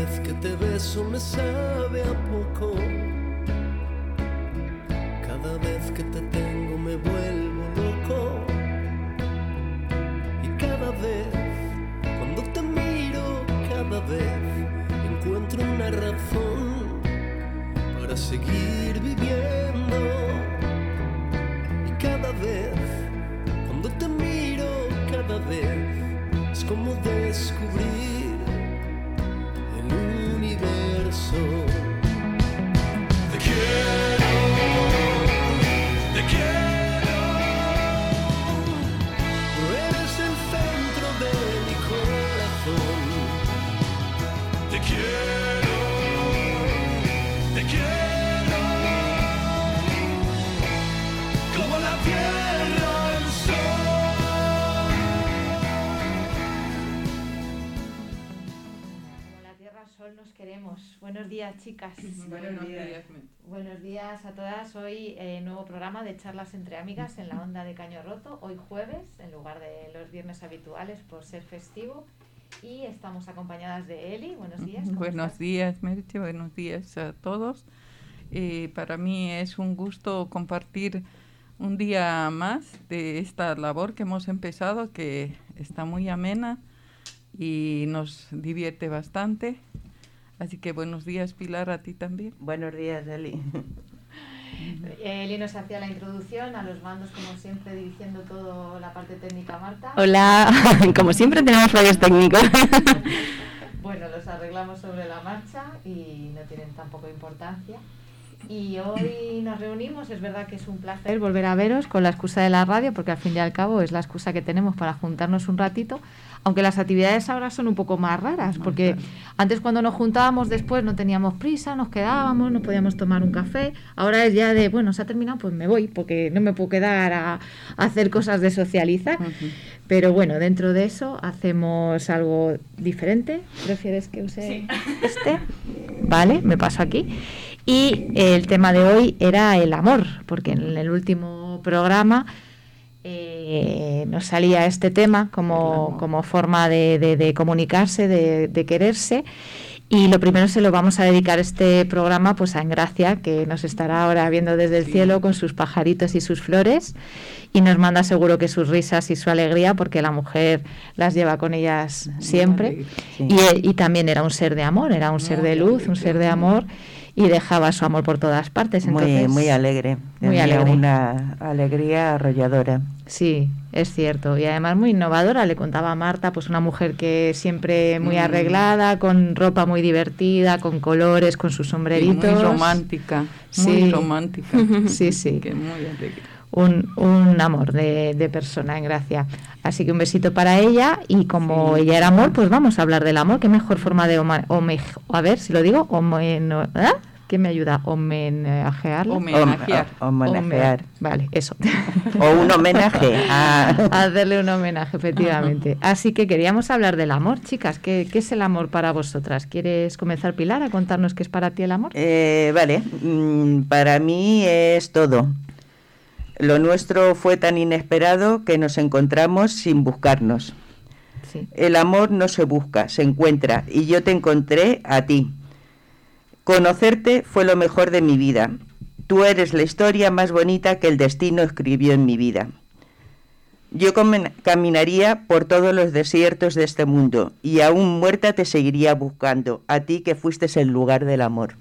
vez que te beso me sabe a poco. Cada vez que te tengo me vuelvo loco. Y cada vez, cuando te miro, cada vez encuentro una razón para seguir viviendo. Y cada vez, cuando te miro, cada vez es como descubrir el universo. Te quiero, te quiero. Eres el centro de mi corazón. Te quiero, te quiero. Como la tierra, el sol. Como la tierra, el sol nos queremos. Buenos días, chicas. Buenos días. Buenos días a todas. Hoy nuevo programa de charlas entre amigas en la onda de Caño Roto. Hoy jueves, en lugar de los viernes habituales por ser festivo. Y estamos acompañadas de Eli. Buenos días. Buenos días, Merche. Buenos días a todos. Para mí es un gusto compartir un día más de esta labor que hemos empezado, que está muy amena y nos divierte bastante. Así que buenos días, Pilar, a ti también. Buenos días, Eli. Eli nos hacía la introducción, a los mandos como siempre dirigiendo toda la parte técnica, Marta. Hola, como siempre tenemos fallos técnicos. Bueno, los arreglamos sobre la marcha y no tienen tampoco importancia. Y hoy nos reunimos, es verdad que es un placer volver a veros con la excusa de la radio, porque al fin y al cabo es la excusa que tenemos para juntarnos un ratito, aunque las actividades ahora son un poco más raras, porque antes cuando nos juntábamos después no teníamos prisa, nos quedábamos, nos podíamos tomar un café, ahora es ya de, bueno, se ha terminado, pues me voy, porque no me puedo quedar a hacer cosas de socializar, pero bueno, dentro de eso hacemos algo diferente. ¿Prefieres que use este? Vale, me paso aquí. Y el tema de hoy era el amor, porque en el último programa nos salía este tema como forma de comunicarse, de quererse. Y lo primero se lo vamos a dedicar este programa pues a Engracia, que nos estará ahora viendo desde el cielo con sus pajaritos y sus flores, y nos manda seguro que sus risas y su alegría, porque la mujer las lleva con ellas siempre. Sí. Y también era un ser de amor, era un ser de luz, un ser de amor, y dejaba su amor por todas partes. Entonces, muy alegre, muy alegre. Una alegría arrolladora. Sí, es cierto, y además muy innovadora. Le contaba a Marta, pues una mujer que siempre muy arreglada, con ropa muy divertida, con colores, con sus sombreritos. Muy romántica, muy romántica. Sí, sí. Que muy alegre. Un amor de persona, Engracia. Así que un besito para ella, y como ella era amor, pues vamos a hablar del amor. ¿Qué mejor forma de a ver si lo digo? ¿Qué me ayuda? ¿Homenajearla? Homenajear. Vale, eso. O un homenaje. Hacerle un homenaje, efectivamente. Así que queríamos hablar del amor, chicas. ¿Qué es el amor para vosotras? ¿Quieres comenzar, Pilar, a contarnos qué es para ti el amor? Vale. Para mí es todo. Lo nuestro fue tan inesperado que nos encontramos sin buscarnos. Sí. El amor no se busca, se encuentra, y yo te encontré a ti. Conocerte fue lo mejor de mi vida. Tú eres la historia más bonita que el destino escribió en mi vida. Yo caminaría por todos los desiertos de este mundo, y aún muerta te seguiría buscando, a ti que fuiste el lugar del amor.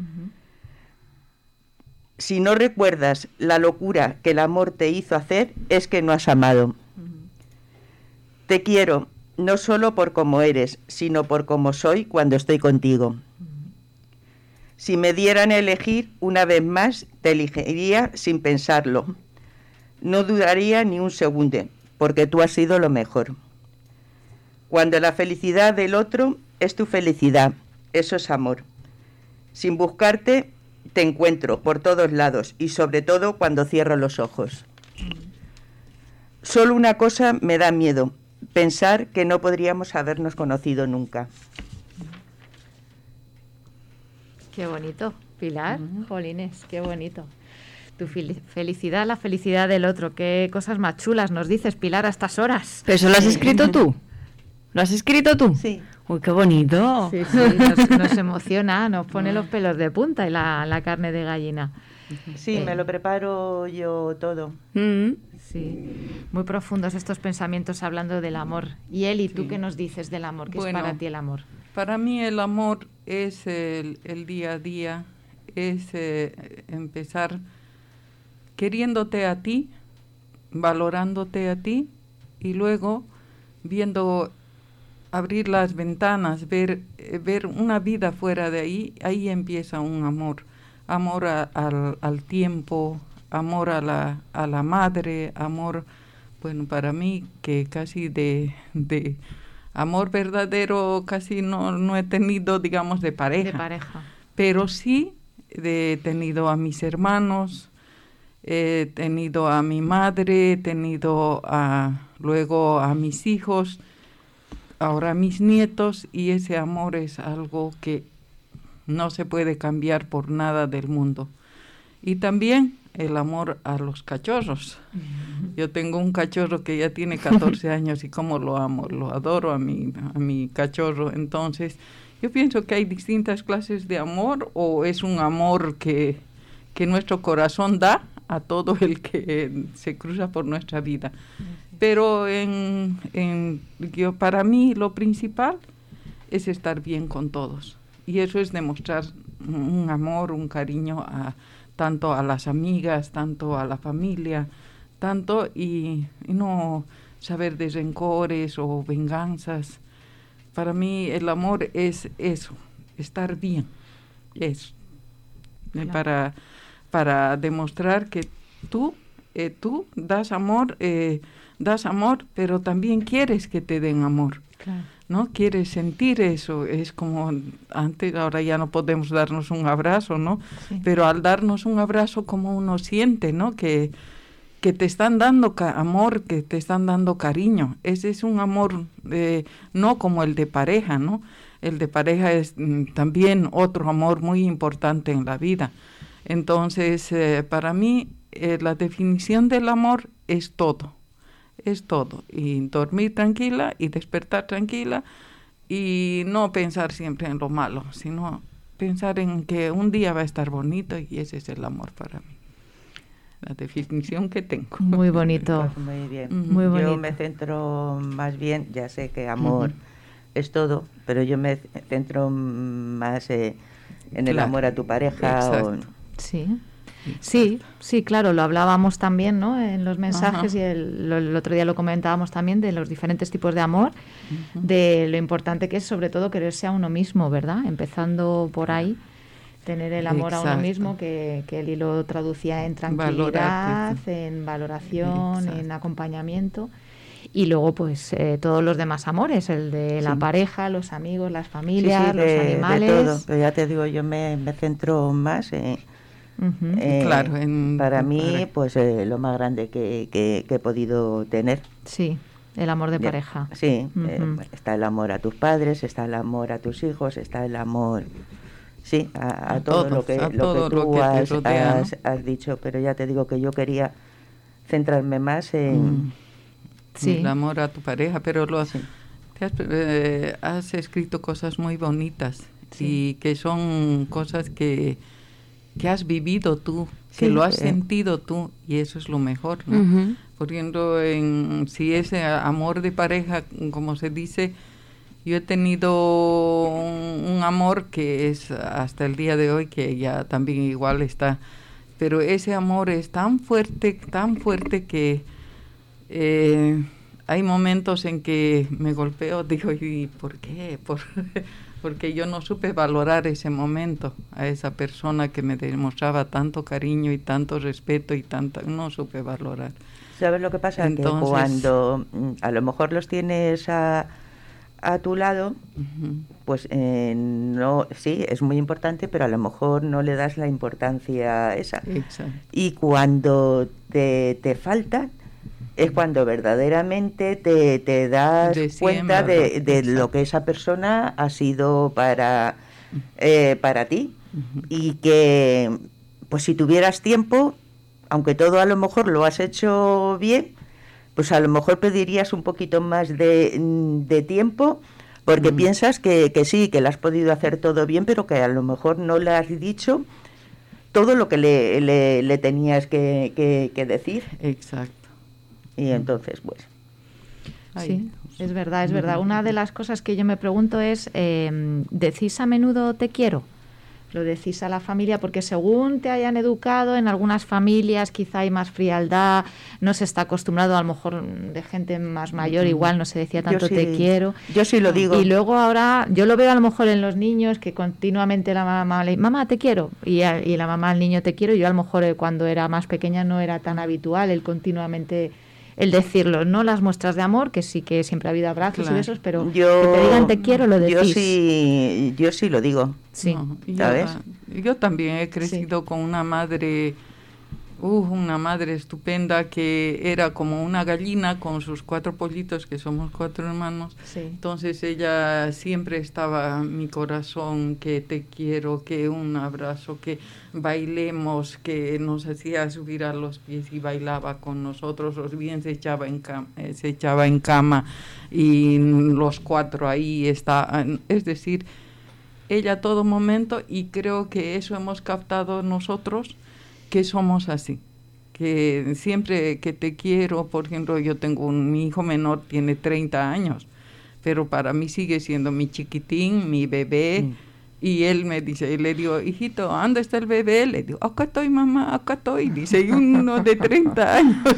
Si no recuerdas la locura que el amor te hizo hacer, es que no has amado. Te quiero, no solo por cómo eres, sino por cómo soy cuando estoy contigo. Si me dieran a elegir, una vez más, te elegiría sin pensarlo. No dudaría ni un segundo, porque tú has sido lo mejor. Cuando la felicidad del otro es tu felicidad, eso es amor. Sin buscarte, te encuentro por todos lados, y sobre todo cuando cierro los ojos. Solo una cosa me da miedo, pensar que no podríamos habernos conocido nunca. Qué bonito, Pilar. Jolines, qué bonito. Tu felicidad, la felicidad del otro. Qué cosas más chulas nos dices, Pilar, a estas horas. ¿Pero eso lo has escrito tú? ¿Lo has escrito tú? Sí. Uy, qué bonito. Sí, sí, nos emociona, nos pone los pelos de punta y la carne de gallina. Sí, me lo preparo yo todo. Sí, muy profundos estos pensamientos hablando del amor. Y Eli, ¿tú qué nos dices del amor? ¿Qué es para ti el amor? Para mí el amor es el día a día, es empezar queriéndote a ti, valorándote a ti y luego viendo, abrir las ventanas, ver una vida fuera de ahí empieza un amor. Amor al tiempo, amor a la madre, amor, bueno, para mí que casi de amor verdadero casi no he tenido, digamos, de pareja. De pareja. Pero sí he tenido a mis hermanos, he tenido a mi madre, he tenido luego a mis hijos, ahora a mis nietos, y ese amor es algo que no se puede cambiar por nada del mundo. Y también el amor a los cachorros. Yo tengo un cachorro que ya tiene 14 años y cómo lo amo, lo adoro a mi cachorro. Entonces, yo pienso que hay distintas clases de amor, o es un amor que nuestro corazón da a todo el que se cruza por nuestra vida. Pero para mí lo principal es estar bien con todos. Y eso es demostrar un amor, un cariño tanto a las amigas, tanto a la familia, tanto y no saber de rencores o venganzas. Para mí el amor es eso, estar bien. Eso. Claro. Para demostrar que tú das amor, pero también quieres que te den amor. Claro. ¿No? Quieres sentir eso, es como antes, ahora ya no podemos darnos un abrazo, ¿no? Sí. Pero al darnos un abrazo, como uno siente, ¿no? Que te están dando amor, que te están dando cariño. Ese es un amor, no como el de pareja, ¿no? El de pareja es también otro amor muy importante en la vida. Entonces, para mí, la definición del amor es todo. Es todo, y dormir tranquila y despertar tranquila y no pensar siempre en lo malo, sino pensar en que un día va a estar bonito, y ese es el amor para mí, la definición que tengo. Muy bonito. Pues muy bien. Muy bonito. Yo me centro más bien, ya sé que amor es todo, pero yo me centro más en el amor a tu pareja. Sí. Sí, claro, lo hablábamos también, ¿no? En los mensajes. Ajá. Y el otro día lo comentábamos también, de los diferentes tipos de amor, de lo importante que es sobre todo quererse a uno mismo, ¿verdad? Empezando por ahí, tener el amor. Exacto. A uno mismo, que Eli lo traducía en tranquilidad, en valoración. Exacto. En acompañamiento. Y luego, pues, todos los demás amores, el de la pareja, los amigos, las familias, los animales. De todo, pero ya te digo, yo me centro más en... claro, para mí, pues lo más grande que he podido tener. Sí, el amor de pareja. Sí, está el amor a tus padres, está el amor a tus hijos, está el amor, sí, a todo lo que tú has dicho. Pero ya te digo que yo quería centrarme más en el amor a tu pareja, pero has escrito cosas muy bonitas, y que son cosas que has vivido tú, que lo has sentido tú, y eso es lo mejor, ¿no? Por ejemplo, si es amor de pareja, como se dice, yo he tenido un amor que es hasta el día de hoy, que ya también igual está, pero ese amor es tan fuerte que hay momentos en que me golpeo, digo, ¿y por qué? Porque yo no supe valorar ese momento, a esa persona que me demostraba tanto cariño y tanto respeto no supe valorar. ¿Sabes lo que pasa? Entonces, que cuando a lo mejor los tienes a tu lado, pues no, sí, es muy importante, pero a lo mejor no le das la importancia esa. Exacto. Y cuando te falta, es cuando verdaderamente te das cuenta de lo que esa persona ha sido para ti. Y que, pues si tuvieras tiempo, aunque todo a lo mejor lo has hecho bien, pues a lo mejor pedirías un poquito más de tiempo porque piensas que sí, que le has podido hacer todo bien, pero que a lo mejor no le has dicho todo lo que le tenías que decir. Exacto. Y entonces, pues... Sí, es verdad, es verdad. Una de las cosas que yo me pregunto es, ¿decís a menudo te quiero? Lo decís a la familia porque según te hayan educado, en algunas familias quizá hay más frialdad, no se está acostumbrado, a lo mejor de gente más mayor, igual no se decía tanto te quiero. Yo sí lo digo. Y luego ahora, yo lo veo a lo mejor en los niños que continuamente la mamá le dice, mamá te quiero, y la mamá al niño te quiero. Yo a lo mejor cuando era más pequeña no era tan habitual el continuamente... el decirlo, no las muestras de amor, que sí que siempre ha habido abrazos y besos, pero que te digan te quiero, lo decís. Yo sí lo digo. Sí. No, ¿sabes? Yo también he crecido con una madre estupenda que era como una gallina con sus 4 pollitos, que somos 4 hermanos. Sí. Entonces ella siempre estaba en mi corazón, que te quiero, que un abrazo, que bailemos, que nos hacía subir a los pies y bailaba con nosotros, o bien se echaba en cama y los 4 ahí estaban. Es decir, ella a todo momento, y creo que eso hemos captado nosotros, que somos así, que siempre que te quiero. Por ejemplo, yo tengo mi hijo menor, tiene 30 años, pero para mí sigue siendo mi chiquitín, mi bebé, y él me dice, y le digo, hijito, ¿dónde está el bebé? Le digo, acá estoy, mamá, acá estoy, dice, y uno de 30 años,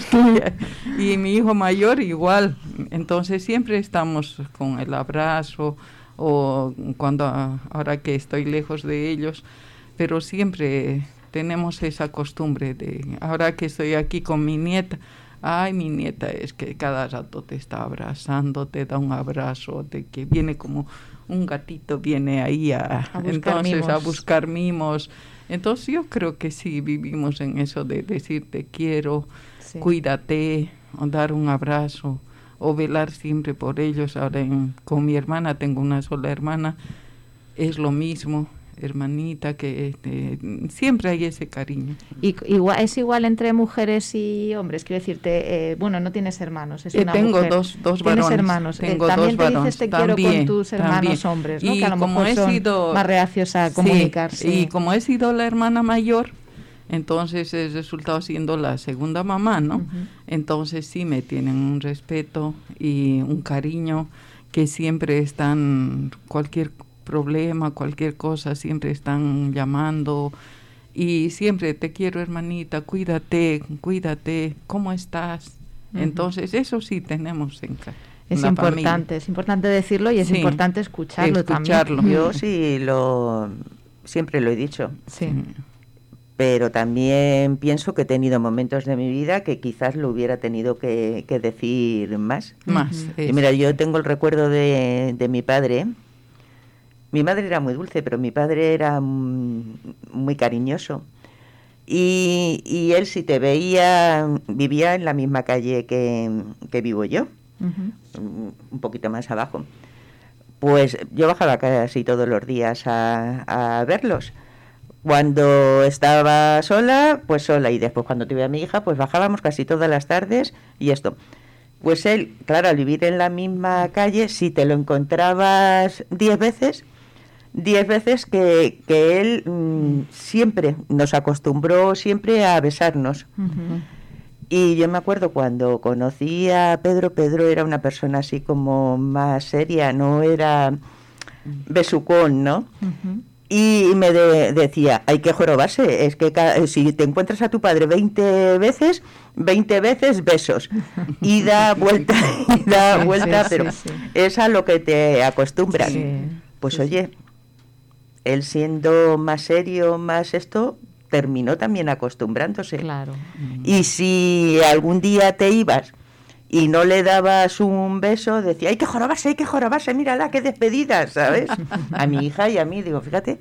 y mi hijo mayor igual. Entonces siempre estamos con el abrazo, o cuando ahora que estoy lejos de ellos, pero siempre tenemos esa costumbre de, ahora que estoy aquí con mi nieta, ay, mi nieta es que cada rato te está abrazando, te da un abrazo, que viene como un gatito, viene ahí a buscar mimos. Entonces yo creo que sí, vivimos en eso de decir te quiero, cuídate, o dar un abrazo, o velar siempre por ellos. Ahora con mi hermana, tengo una sola hermana, es lo mismo, hermanita, que siempre hay ese cariño. Y es igual entre mujeres y hombres, quiero decirte, bueno, no tienes hermanos, es una tengo mujer. dos varones. ¿Tienes hermanos? Tengo también dos te varones. Dices te quiero con tus hermanos hombres, ¿no? Y que a lo como mejor son más reacios a comunicarse. Y como he sido la hermana mayor, entonces he resultado siendo la segunda mamá, ¿no? Entonces sí me tienen un respeto y un cariño, que siempre están, cualquier problema, cualquier cosa, siempre están llamando, y siempre te quiero, hermanita, cuídate, ¿cómo estás? Entonces eso sí tenemos en casa. Es importante decirlo, y es importante escucharlo también. Yo sí siempre lo he dicho. Sí. Pero también pienso que he tenido momentos de mi vida que quizás lo hubiera tenido que decir más. Y mira, yo tengo el recuerdo de mi padre. Mi madre era muy dulce, pero mi padre era muy cariñoso. Y él, si te veía, vivía en la misma calle que vivo yo, un poquito más abajo. Pues yo bajaba casi todos los días a verlos. Cuando estaba sola, pues sola, y después cuando tuve a mi hija, pues bajábamos casi todas las tardes y esto. Pues él, claro, al vivir en la misma calle, si te lo encontrabas 10 veces que él siempre nos acostumbró siempre a besarnos. Y yo me acuerdo cuando conocí a Pedro era una persona así como más seria, no era besucón, ¿no? Y me decía, hay que jorobarse, es que si te encuentras a tu padre 20 veces besos, y da vuelta, pero es a lo que te acostumbras. Pues oye, él siendo más serio, más esto, terminó también acostumbrándose. Claro. Y si algún día te ibas y no le dabas un beso, decía, hay que jorobarse, mírala, qué despedida, ¿sabes? A mi hija y a mí, digo, fíjate,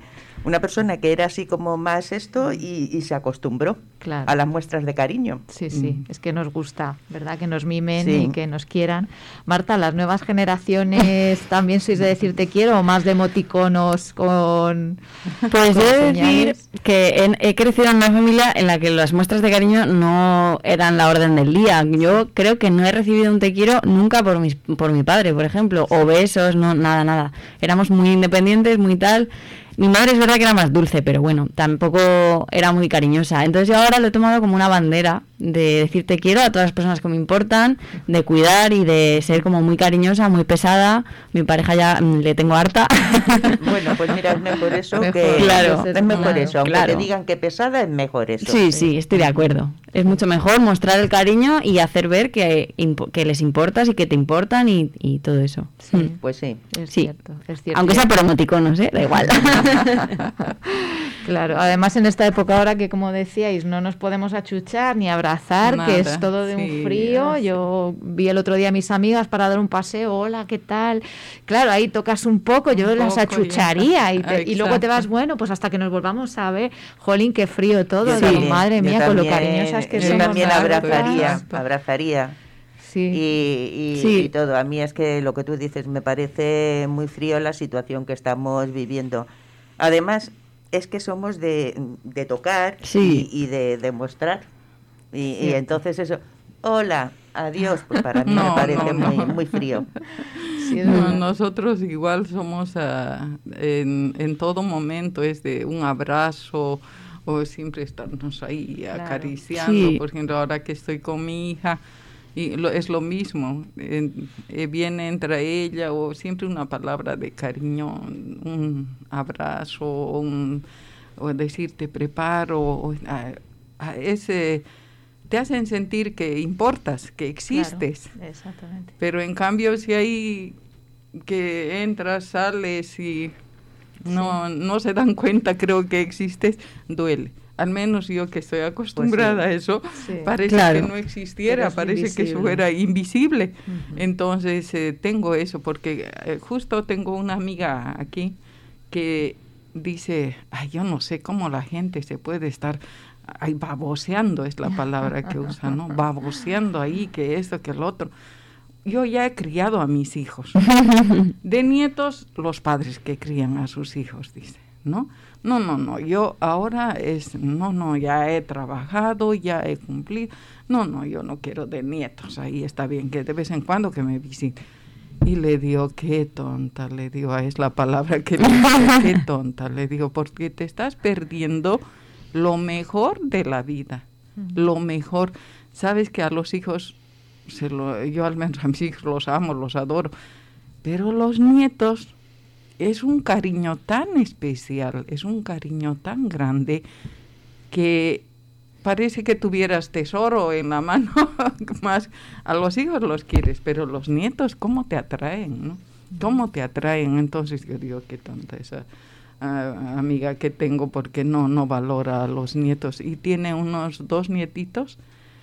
una persona que era así como más esto y se acostumbró Claro. a las muestras de cariño. Sí, sí, es que nos gusta, ¿verdad? Que nos mimen Sí. y que nos quieran. Marta, ¿las nuevas generaciones también sois de decir te quiero o más de emoticonos con Pues con yo he de decir señales? que he crecido en una familia en la que las muestras de cariño no eran la orden del día. Yo creo que no he recibido un te quiero nunca por mi padre, por ejemplo, o besos, no, nada. Éramos muy independientes, muy tal. Mi madre es verdad que era más dulce, pero bueno, tampoco era muy cariñosa. Entonces yo ahora lo he tomado como una bandera de decir te quiero a todas las personas que me importan, de cuidar y de ser como muy cariñosa, muy pesada. Mi pareja ya le tengo harta. Bueno, pues mira, es mejor eso Mejor, que... claro, es mejor claro, eso, aunque claro. te digan que pesada, es mejor eso. Sí, estoy de acuerdo. Es mucho mejor mostrar el cariño y hacer ver que les importas y que te importan y todo eso. Sí. Pues sí. Es Sí. cierto, es cierto. Aunque sea por emoticonos, da igual. Claro, además en esta época ahora que, como decíais, no nos podemos achuchar ni abrazar, que es Nada, todo de un sí, frío. así. Yo vi el otro día a mis amigas para dar un paseo, hola, ¿qué tal? Claro, ahí tocas un poco, yo Un las poco, achucharía ya. y luego te vas, Exacto. bueno, pues hasta que nos volvamos a ver, jolín, qué frío todo, Yo digo, también, madre yo mía, con lo también, cariñosas que yo somos. también nosotras. abrazaría. Sí. Y todo. A mí es que lo que tú dices me parece muy frío la situación que estamos viviendo. Además, es que somos de tocar Sí. y de demostrar. Y Cierto. entonces eso, hola, adiós, pues para mí No, me parece no. muy frío. Sí, es No, verdad. nosotros igual somos en todo momento es de un abrazo o siempre estarnos ahí Claro. acariciando. Sí. Por ejemplo, ahora que estoy con mi hija, es lo mismo, viene entre ella o siempre una palabra de cariño, un abrazo, o decir te preparo, te hacen sentir que importas, que existes. Claro, exactamente. Pero en cambio, si hay que entras, sales y no se dan cuenta, creo que existes, duele. Al menos yo que estoy acostumbrada a eso, Sí. parece Claro. que no existiera, Pero es parece que eso invisible. era invisible. Ujú. Entonces tengo eso, porque justo tengo una amiga aquí que dice, ay, yo no sé cómo la gente se puede estar ahí baboseando, es la palabra que usa, ¿no? Baboseando ahí, que esto, que lo otro. Yo ya he criado a mis hijos. De nietos, los padres que crían a sus hijos, dice, ¿no? No, yo ahora ya he trabajado, ya he cumplido. No, yo no quiero de nietos, ahí está bien, que de vez en cuando que me visiten. Y le digo, qué tonta, le digo, es la palabra que le digo, qué tonta, le digo, porque te estás perdiendo lo mejor de la vida, lo mejor. Sabes que a los hijos, yo al menos a mis hijos los amo, los adoro, pero los nietos es un cariño tan especial, es un cariño tan grande que parece que tuvieras tesoro en la mano. Más a los hijos los quieres, pero los nietos, ¿cómo te atraen, no? ¿Cómo te atraen? Entonces yo digo, qué tonta esa amiga que tengo, porque no valora a los nietos. Y tiene unos 2 nietitos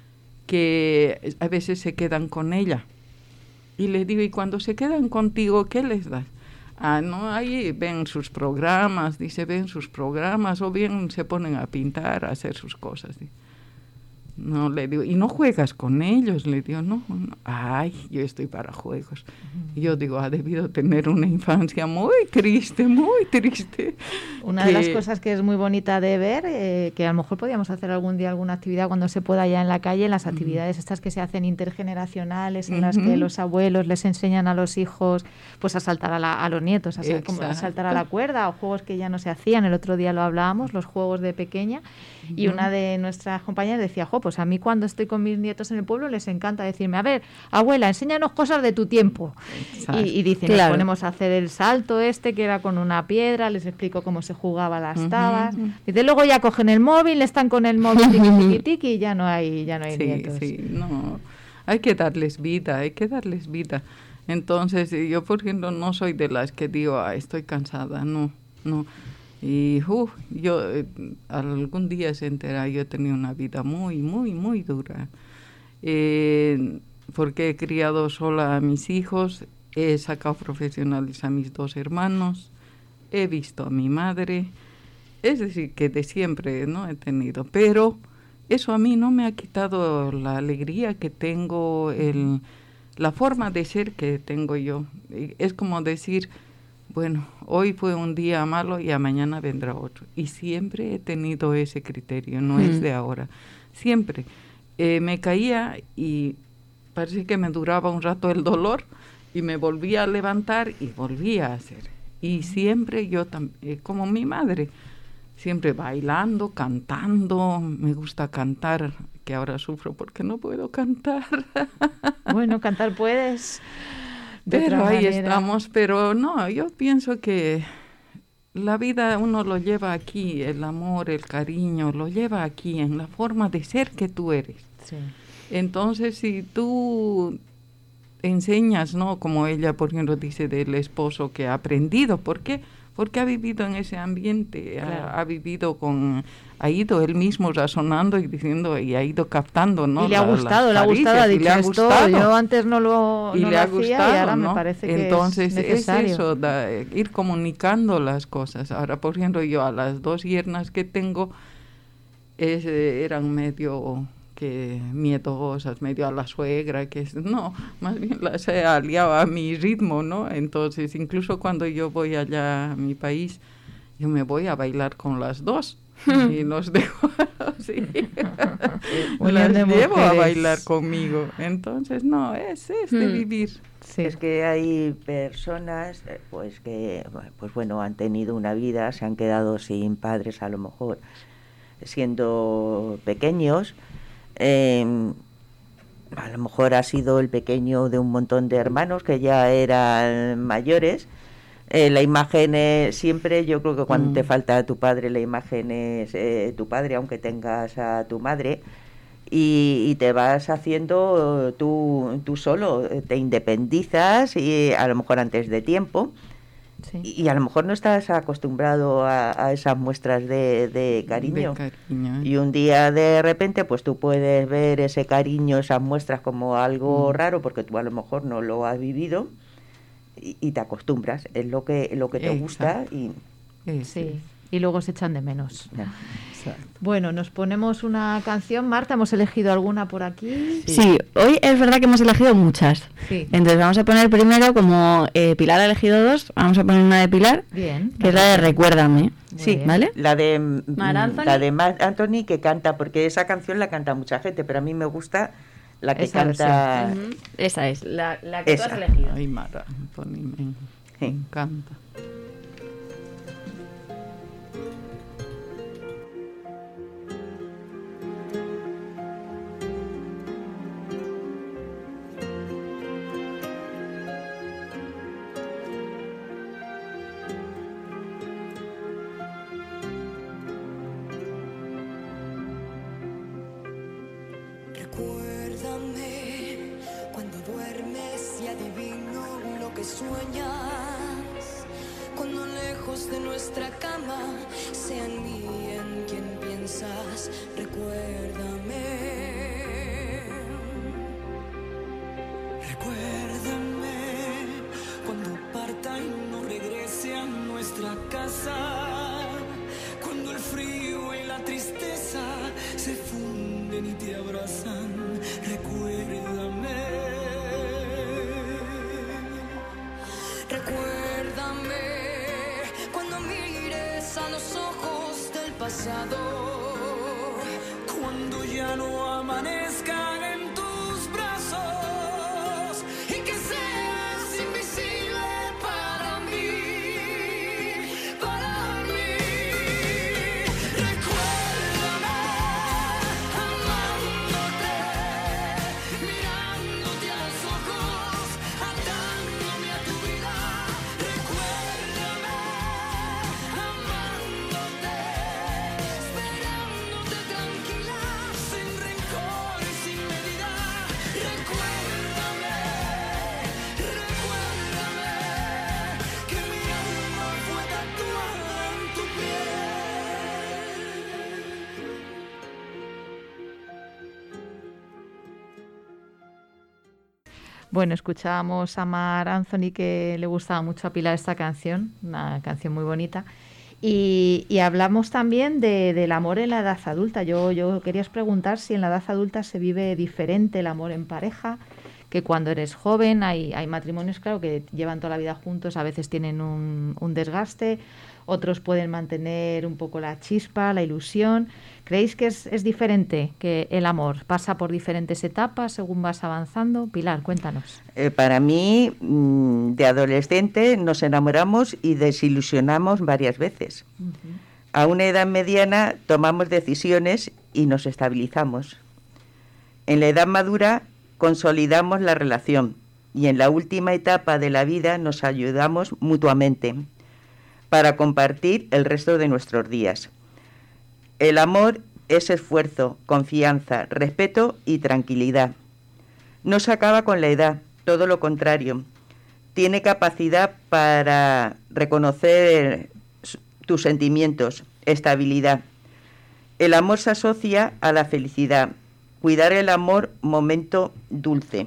que a veces se quedan con ella. Y le digo, ¿y cuando se quedan contigo, qué les das? No, ahí ven sus programas, dice, ven sus programas, o bien se ponen a pintar, a hacer sus cosas. No, le digo, ¿y no juegas con ellos? Le digo, no. Ay, yo estoy para juegos. Y yo digo, ha debido tener una infancia muy triste, muy triste. Una de las cosas que es muy bonita de ver, que a lo mejor podríamos hacer algún día alguna actividad cuando se pueda ya en la calle, las actividades estas que se hacen intergeneracionales, en las que los abuelos les enseñan a los hijos pues a saltar a los nietos, como a saltar a la cuerda, o juegos que ya no se hacían. El otro día lo hablábamos, los juegos de pequeña, y una de nuestras compañeras decía, pues a mí cuando estoy con mis nietos en el pueblo les encanta decirme, a ver, abuela, enséñanos cosas de tu tiempo. Y dicen, claro, nos ponemos a hacer el salto que era con una piedra, les explico cómo se jugaba las tabas. Dice, luego ya cogen el móvil, están con el móvil tiqui, y ya no hay nietos. Sí, no, hay que darles vida. Entonces, yo, por ejemplo, no soy de las que digo, estoy cansada, no. Y yo algún día se entera, yo he tenido una vida muy, muy, muy dura. Porque he criado sola a mis hijos, he sacado profesionales a mis 2 hermanos, he visto a mi madre, Es decir, que de siempre, ¿no?, he tenido. Pero eso a mí no me ha quitado la alegría que tengo, la forma de ser que tengo yo. Es como decir, bueno, hoy fue un día malo y a mañana vendrá otro. Y siempre he tenido ese criterio, no es de ahora. Siempre. Me caía y parece que me duraba un rato el dolor y me volvía a levantar y volvía a hacer. Y siempre yo, como mi madre, siempre bailando, cantando. Me gusta cantar, que ahora sufro porque no puedo cantar. Bueno, cantar puedes. Pero ahí estamos. Pero no, yo pienso que la vida uno lo lleva aquí, el amor, el cariño, lo lleva aquí, en la forma de ser que tú eres. Sí. Entonces, si tú enseñas, ¿no?, como ella, por ejemplo, dice del esposo que ha aprendido, ¿por qué? Porque ha vivido en ese ambiente, claro. ha vivido ha ido él mismo razonando y diciendo, y ha ido captando, ¿no? Y le ha gustado, ha dicho esto, yo antes no lo hacía y ahora me parece que entonces, es necesario. Es eso, ir comunicando las cosas. Ahora, por ejemplo, yo a las 2 yernas que tengo, eran medio miedosas, medio a la suegra, no, más bien las he aliado a mi ritmo, ¿no? Entonces, incluso cuando yo voy allá a mi país, yo me voy a bailar con las 2 y los dejo así, las llevo a bailar conmigo. Entonces, no, es de vivir. Sí. Es que hay personas pues que pues bueno, han tenido una vida, se han quedado sin padres a lo mejor siendo pequeños. A lo mejor ha sido el pequeño de un montón de hermanos que ya eran mayores. La imagen es siempre, yo creo que cuando te falta tu padre, la imagen es tu padre, aunque tengas a tu madre, y te vas haciendo tú solo, te independizas y a lo mejor antes de tiempo. Sí. Y a lo mejor no estás acostumbrado a esas muestras de cariño. Y un día de repente pues tú puedes ver ese cariño, esas muestras como algo raro porque tú a lo mejor no lo has vivido y te acostumbras, es lo que te gusta y sí. Y luego se echan de menos. Bueno, nos ponemos una canción. Marta, ¿hemos elegido alguna por aquí? Sí, hoy es verdad que hemos elegido muchas. Sí. Entonces vamos a poner primero, como Pilar ha elegido 2, vamos a poner una de Pilar, bien, que es la de Recuérdame. Sí, bien. ¿Vale? La de Marc Anthony, que canta, porque esa canción la canta mucha gente, pero a mí me gusta la que canta. Esa es, la que tú has elegido. Ay, Marc Anthony, me encanta. Recuérdame cuando duermes y adivino lo que sueñas, cuando lejos de nuestra cama sea en mí en quien piensas. Recuérdame, recuérdame cuando parta y no regrese a nuestra casa, cuando el frío y la tristeza se funden y te abrazan. Recuérdame, recuérdame cuando mires a los ojos del pasado, cuando ya no amanezcan en tus brazos y que seas invisible para mí, para mí. Recuérdame amándote, mirándote a los ojos, atándome a tu vida. Recuérdame amándote, esperándote tranquila, sin rencor y sin medida. Recuérdame, recuérdame que mi alma fue tatuada en tu piel. Bueno, escuchábamos a Marc Anthony, que le gustaba mucho a Pilar esta canción, una canción muy bonita. Y hablamos también del amor en la edad adulta. Yo quería os preguntar si en la edad adulta se vive diferente el amor en pareja, que cuando eres joven. Hay matrimonios, claro, que llevan toda la vida juntos, a veces tienen un desgaste, otros pueden mantener un poco la chispa, la ilusión. ¿Creéis que es diferente, que el amor pasa por diferentes etapas según vas avanzando? Pilar, cuéntanos. Para mí, de adolescente, nos enamoramos y desilusionamos varias veces. Uh-huh. A una edad mediana tomamos decisiones y nos estabilizamos. En la edad madura consolidamos la relación y en la última etapa de la vida nos ayudamos mutuamente para compartir el resto de nuestros días. El amor es esfuerzo, confianza, respeto y tranquilidad. No se acaba con la edad, todo lo contrario. Tiene capacidad para reconocer tus sentimientos, estabilidad. El amor se asocia a la felicidad. Cuidar el amor, momento dulce.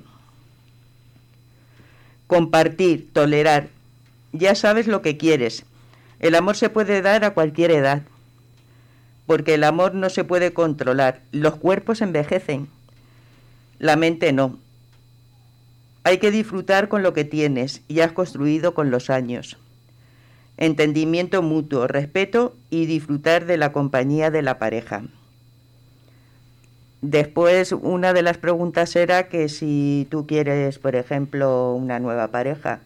Compartir, tolerar. Ya sabes lo que quieres. El amor se puede dar a cualquier edad, porque el amor no se puede controlar. Los cuerpos envejecen, la mente no. Hay que disfrutar con lo que tienes y has construido con los años. Entendimiento mutuo, respeto y disfrutar de la compañía de la pareja. Después, una de las preguntas era que si tú quieres, por ejemplo, una nueva pareja.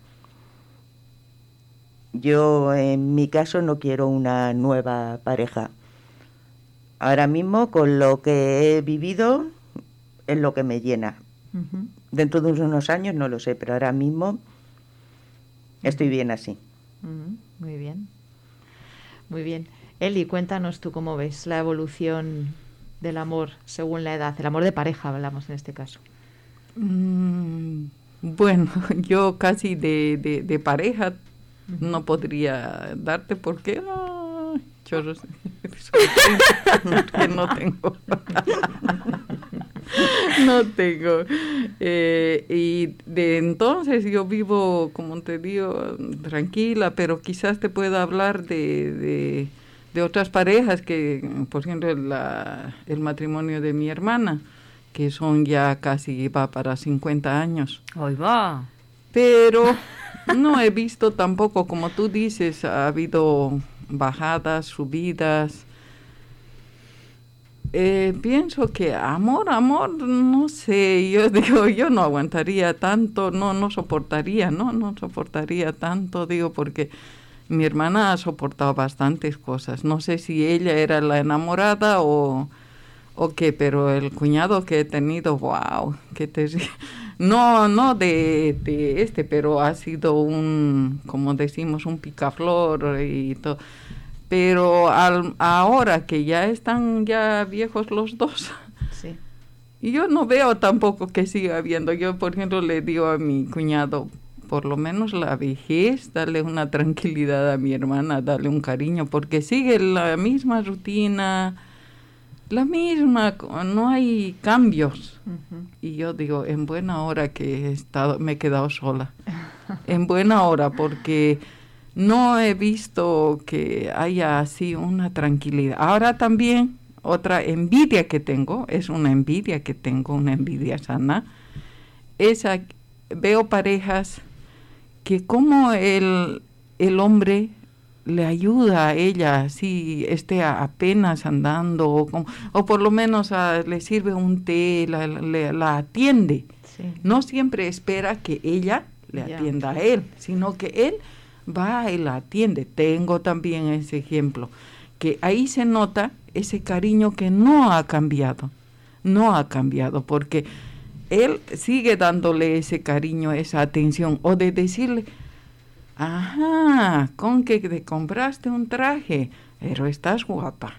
Yo, en mi caso, no quiero una nueva pareja. Ahora mismo, con lo que he vivido, es lo que me llena. Uh-huh. Dentro de unos años no lo sé, pero ahora mismo estoy bien así. Uh-huh. Muy bien. Muy bien. Eli, cuéntanos tú cómo ves la evolución del amor según la edad. El amor de pareja hablamos en este caso. Bueno, yo casi de pareja no podría darte porque yo que no tengo. No tengo. Y de entonces yo vivo, como te digo, tranquila, pero quizás te pueda hablar de otras parejas que, por ejemplo, el matrimonio de mi hermana, que son ya casi, va para 50 años. ¡Ahí va! Pero no he visto tampoco, como tú dices, ha habido bajadas, subidas. Pienso que amor, no sé, yo digo, yo no aguantaría tanto, no soportaría tanto, digo, porque mi hermana ha soportado bastantes cosas. No sé si ella era la enamorada o qué, pero el cuñado que he tenido, wow, qué terrible. No de pero ha sido como decimos, un picaflor y todo. Pero ahora que ya están ya viejos los dos, sí. Y yo no veo tampoco que siga habiendo. Yo, por ejemplo, le digo a mi cuñado, por lo menos la vejez, dale una tranquilidad a mi hermana, dale un cariño, porque sigue la misma rutina, la misma, no hay cambios. Uh-huh. Y yo digo, en buena hora que me he quedado sola. En buena hora, porque no he visto que haya así una tranquilidad. Ahora también otra envidia que tengo, una envidia sana, veo parejas que como el hombre le ayuda a ella, si esté apenas andando, o por lo menos le sirve un té, la atiende. Sí. No siempre espera que ella le atienda a él, sino que él va y la atiende. Tengo también ese ejemplo, que ahí se nota ese cariño que no ha cambiado, porque él sigue dándole ese cariño, esa atención, o de decirle, ajá, con que te compraste un traje, pero estás guapa.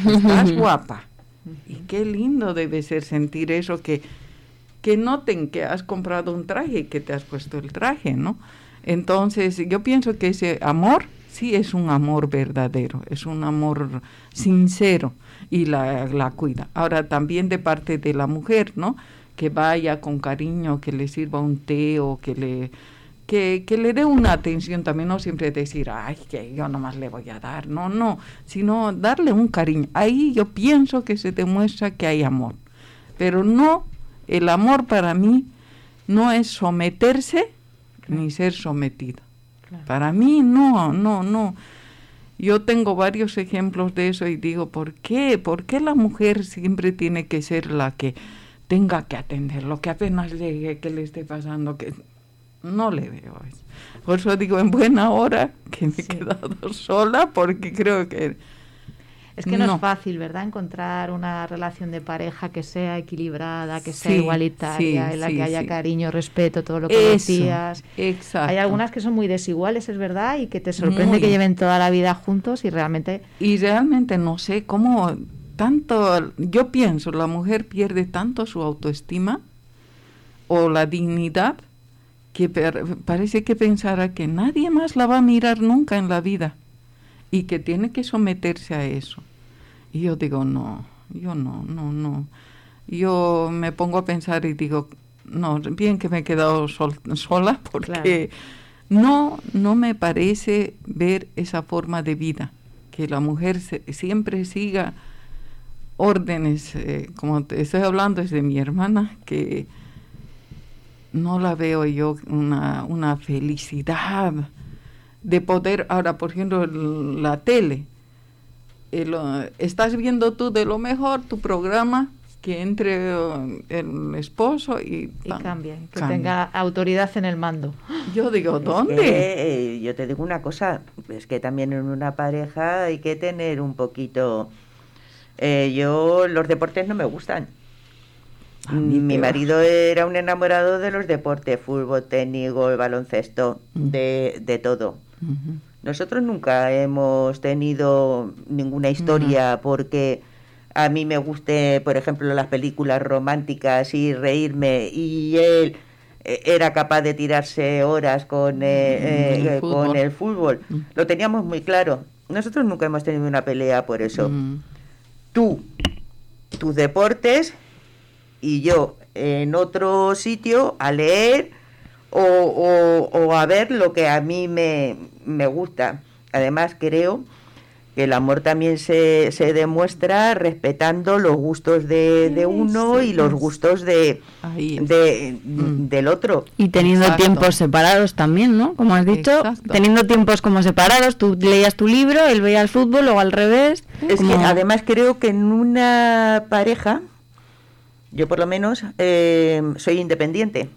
Y qué lindo debe ser sentir eso, que noten que has comprado un traje y que te has puesto el traje, ¿no? Entonces, yo pienso que ese amor sí es un amor verdadero, es un amor sincero y la cuida. Ahora, también de parte de la mujer, ¿no? Que vaya con cariño, que le sirva un té o que que le dé una atención también, no siempre decir, ay, que yo nomás le voy a dar, no, sino darle un cariño. Ahí yo pienso que se demuestra que hay amor, pero no, el amor para mí no es someterse ni ser sometido. Claro. Para mí no. Yo tengo varios ejemplos de eso y digo, ¿por qué? ¿Por qué la mujer siempre tiene que ser la que tenga que atender lo que apenas llegue, que le esté pasando, que no le veo eso? Por eso digo, en buena hora que me he quedado sola, porque creo que es que no es fácil, ¿verdad? Encontrar una relación de pareja que sea equilibrada, que sea igualitaria, en la que haya cariño, respeto, todo lo que decías. Exacto. Hay algunas que son muy desiguales, es verdad, y que te sorprende que lleven toda la vida juntos y realmente no sé cómo tanto, yo pienso, la mujer pierde tanto su autoestima o la dignidad que parece que pensara que nadie más la va a mirar nunca en la vida y que tiene que someterse a eso. Y yo digo, no. Yo me pongo a pensar y digo, no, bien que me he quedado sola, porque no me parece ver esa forma de vida, que la mujer siempre siga órdenes, como te estoy hablando es de mi hermana, que no la veo yo una felicidad de poder. Ahora, por ejemplo, la tele, estás viendo tú de lo mejor tu programa, que entre el esposo y cambie, que tenga autoridad en el mando. Yo digo, ¿dónde? Yo te digo una cosa, es que también en una pareja hay que tener un poquito. Los deportes no me gustan. Mi marido era un enamorado de los deportes, fútbol, tenis, golf, baloncesto, de todo. Uh-huh. Nosotros nunca hemos tenido ninguna historia porque a mí me guste, por ejemplo, las películas románticas y reírme, y él era capaz de tirarse horas con el fútbol. Lo teníamos muy claro. Nosotros nunca hemos tenido una pelea por eso. Tú, tus deportes, y yo en otro sitio a leer o a ver lo que a mí me gusta. Además, creo que el amor también se demuestra respetando los gustos de uno y los gustos del otro. Y teniendo tiempos separados también, ¿no? Como has dicho, teniendo tiempos como separados, tú leías tu libro, él veía el fútbol o al revés. Es que además creo que en una pareja, yo por lo menos soy independiente.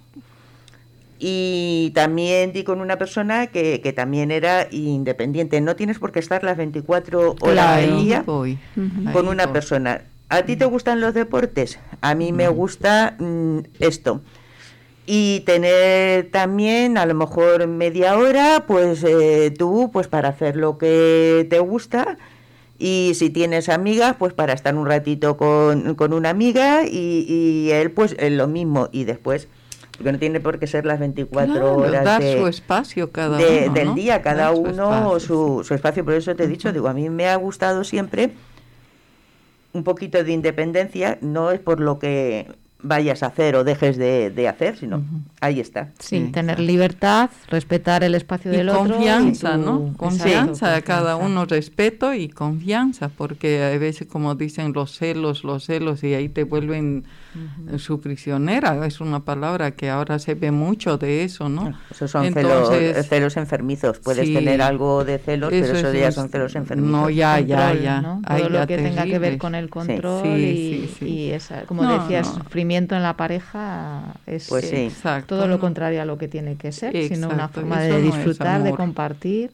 Y también di con una persona que también era independiente. No tienes por qué estar las 24 horas del día con una persona. ¿A ti te gustan los deportes? A mí me gusta esto. Y tener también a lo mejor media hora, pues tú, pues para hacer lo que te gusta. Y si tienes amigas, pues para estar un ratito con una amiga, y él pues lo mismo. Y después, porque no tiene por qué ser las 24 horas dar su espacio cada uno, del día, cada uno su espacio. Por eso te he dicho, digo, a mí me ha gustado siempre un poquito de independencia. No es por lo que vayas a hacer o dejes de hacer, sino ahí está. Sí, tener libertad, respetar el espacio del otro. Confianza, ¿no? Confianza, cada uno respeto y confianza, porque a veces, como dicen, los celos, y ahí te vuelven su prisionera. Es una palabra que ahora se ve mucho de eso, ¿no? Esos son celos enfermizos. Puedes tener algo de celos, pero eso ya son celos enfermizos. No, ya. ¿no? Todo lo que tenga que ver con el control y esa, como decías, sufrimiento en la pareja es todo lo contrario a lo que tiene que ser, sino una forma de disfrutar, de compartir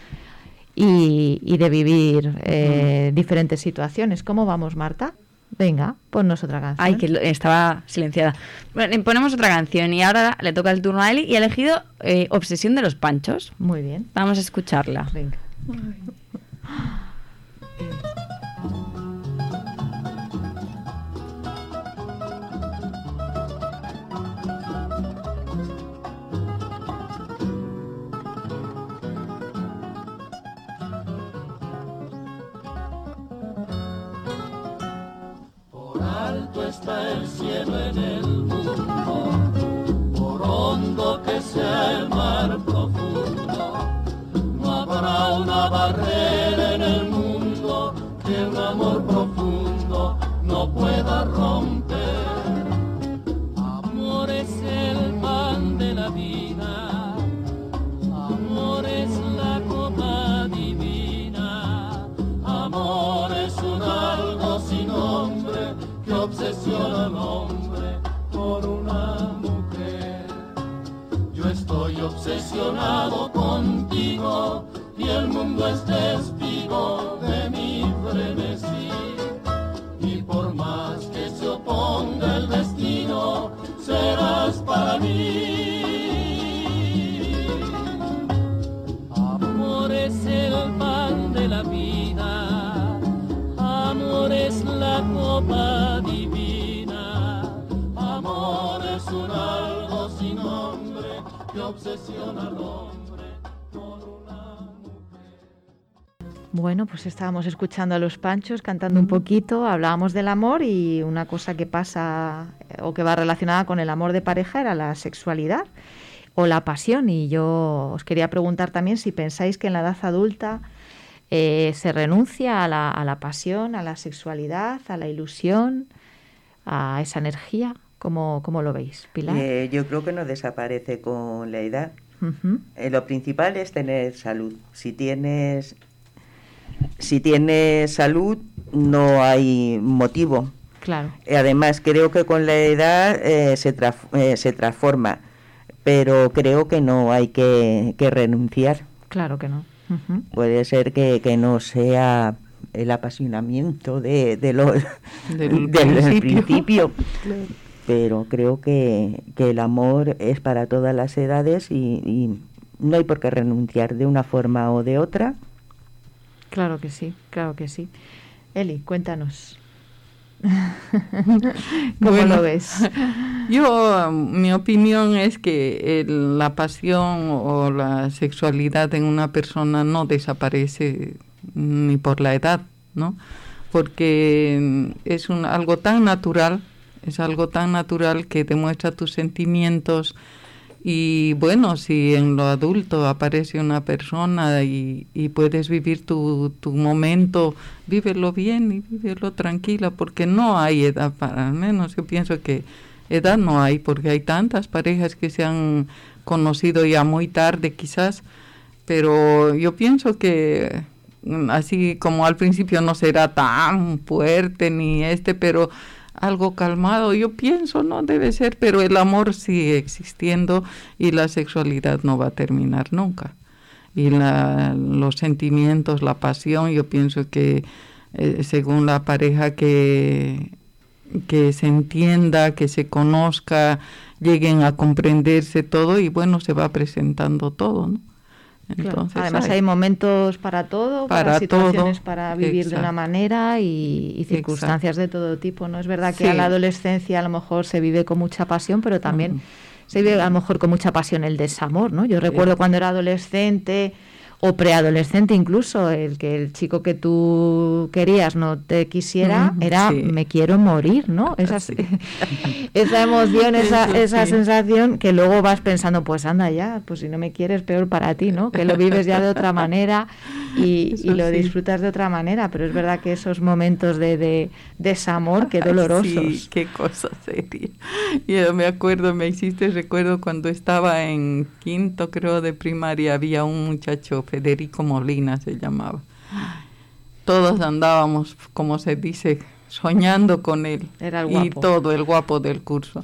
y de vivir diferentes situaciones. ¿Cómo vamos, Marta? Venga, ponnos otra canción. Ay, que estaba silenciada. Bueno, ponemos otra canción y ahora le toca el turno a Eli y ha elegido Obsesión de los Panchos. Muy bien. Vamos a escucharla. Venga. Está el cielo en el mundo, por hondo que sea el mar estado contigo y el mundo es testigo de mi frenesí. Y por más que se oponga el destino, serás para mí. Amor es el pan de la vida, amor es la copa divina, amor es un algo sin nombre que obsesiona al hombre por una mujer. Bueno, pues estábamos escuchando a los Panchos cantando un poquito, hablábamos del amor y una cosa que pasa o que va relacionada con el amor de pareja era la sexualidad o la pasión, y yo os quería preguntar también si pensáis que en la edad adulta se renuncia a la pasión, a la sexualidad, a la ilusión, a esa energía. ¿Cómo lo veis, Pilar? Yo creo que no desaparece con la edad. Uh-huh. Lo principal es tener salud. Si tienes salud, no hay motivo. Claro. Además, creo que con la edad se transforma, pero creo que no hay que renunciar. Claro que no. Uh-huh. Puede ser que no sea el apasionamiento del principio. Claro. Pero creo que el amor es para todas las edades y no hay por qué renunciar de una forma o de otra. Claro que sí, claro que sí. Eli, cuéntanos. ¿Cómo lo ves? Mi opinión es que la pasión o la sexualidad en una persona no desaparece ni por la edad, ¿no? Porque es algo tan natural, que demuestra tus sentimientos. Y bueno, si en lo adulto aparece una persona y puedes vivir tu momento, vívelo bien y vívelo tranquila, porque no hay edad para, al menos yo pienso que edad no hay, porque hay tantas parejas que se han conocido ya muy tarde quizás, pero yo pienso que así como al principio no será tan fuerte pero algo calmado, yo pienso, no debe ser, pero el amor sigue existiendo y la sexualidad no va a terminar nunca. Y los sentimientos, la pasión, yo pienso que según la pareja que se entienda, que se conozca, lleguen a comprenderse todo y bueno, se va presentando todo, ¿no? Entonces, claro. Además hay momentos para todo, para situaciones todo, para vivir de una manera y circunstancias de todo tipo, ¿no? Es verdad que a la adolescencia a lo mejor se vive con mucha pasión, pero también se vive a lo mejor con mucha pasión el desamor, ¿no? Yo recuerdo cuando era adolescente o preadolescente incluso, el chico que tú querías no te quisiera, era me quiero morir, ¿no? Esa emoción, esa sensación que luego vas pensando, pues anda ya, pues si no me quieres, peor para ti, ¿no? Que lo vives ya de otra manera y lo disfrutas de otra manera, pero es verdad que esos momentos de desamor, qué dolorosos. Sí, qué cosa seria. Yo me hiciste recuerdo cuando estaba en quinto, creo, de primaria, había un muchacho, Federico Molina se llamaba. Todos andábamos, como se dice, soñando con él. Era el guapo. Y todo, el guapo del curso.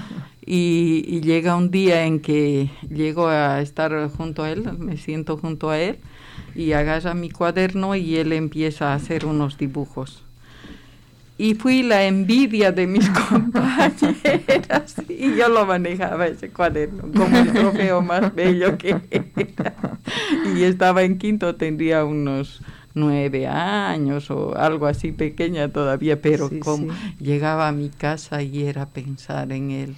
Y llega un día en que llego a estar junto a él, me siento junto a él, y agarra mi cuaderno y él empieza a hacer unos dibujos. Y fui la envidia de mis compañeras y yo lo manejaba ese cuaderno como el trofeo más bello que era. Y estaba en quinto, tendría unos 9 años o algo así, pequeña todavía, pero llegaba a mi casa y era pensar en él.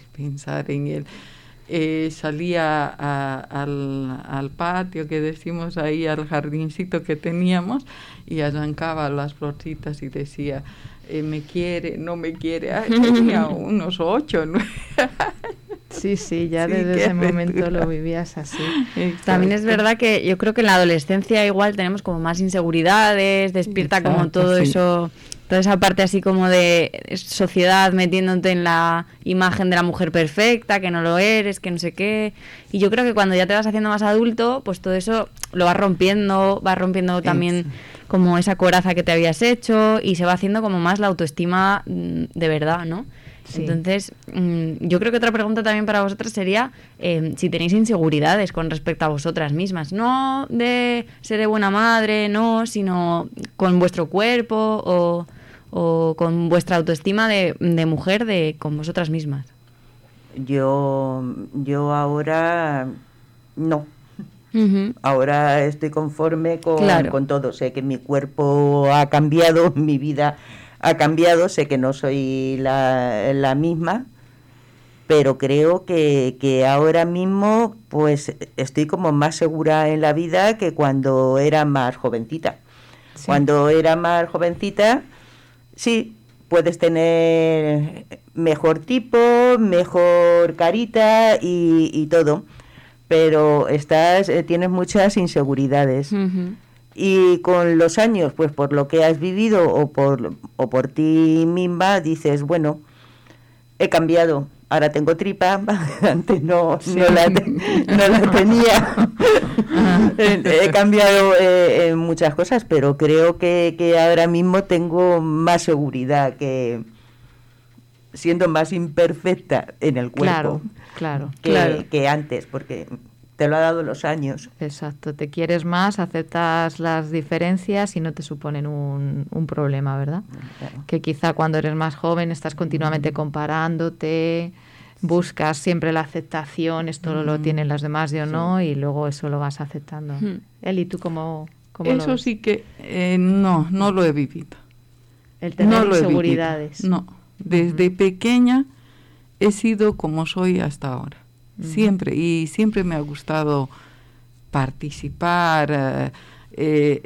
Salía al patio que decimos ahí, al jardincito que teníamos, y arrancaba las florcitas y decía, me quiere, no me quiere. Ay, tenía unos 8, 9 años. Sí, ya desde ese momento lo vivías así. Exacto. También es verdad que yo creo que en la adolescencia igual tenemos como más inseguridades, despierta como todo eso, toda esa parte así como de sociedad metiéndote en la imagen de la mujer perfecta, que no lo eres, que no sé qué. Y yo creo que cuando ya te vas haciendo más adulto, pues todo eso lo vas rompiendo también como esa coraza que te habías hecho y se va haciendo como más la autoestima de verdad, ¿no? Sí. Entonces, yo creo que otra pregunta también para vosotras sería si tenéis inseguridades con respecto a vosotras mismas. No de seré buena madre, no, sino con vuestro cuerpo o con vuestra autoestima de mujer con vosotras mismas. Yo ahora no. Uh-huh. Ahora estoy conforme Claro. con todo. Sé que mi cuerpo ha cambiado, mi vida ha cambiado, sé que no soy la misma, pero creo que ahora mismo pues estoy como más segura en la vida que cuando era más jovencita. Sí. Cuando era más jovencita, sí, puedes tener mejor tipo, mejor carita y todo, pero tienes muchas inseguridades. Uh-huh. Y con los años, pues por lo que has vivido o por ti misma, dices, bueno, he cambiado, ahora tengo tripa, antes no la tenía. He cambiado en muchas cosas, pero creo que ahora mismo tengo más seguridad, que siendo más imperfecta en el cuerpo Claro. que antes, porque te lo ha dado los años. Exacto, te quieres más, aceptas las diferencias y no te suponen un problema, ¿verdad? Claro. Que quizá cuando eres más joven estás continuamente comparándote, buscas siempre la aceptación, esto lo tienen las demás, yo no, y luego eso lo vas aceptando. Eli, ¿tú cómo lo Eso ves? sí que no lo he vivido. El tener No lo he inseguridades. vivido. No, desde pequeña he sido como soy hasta ahora. Siempre, y siempre me ha gustado participar. He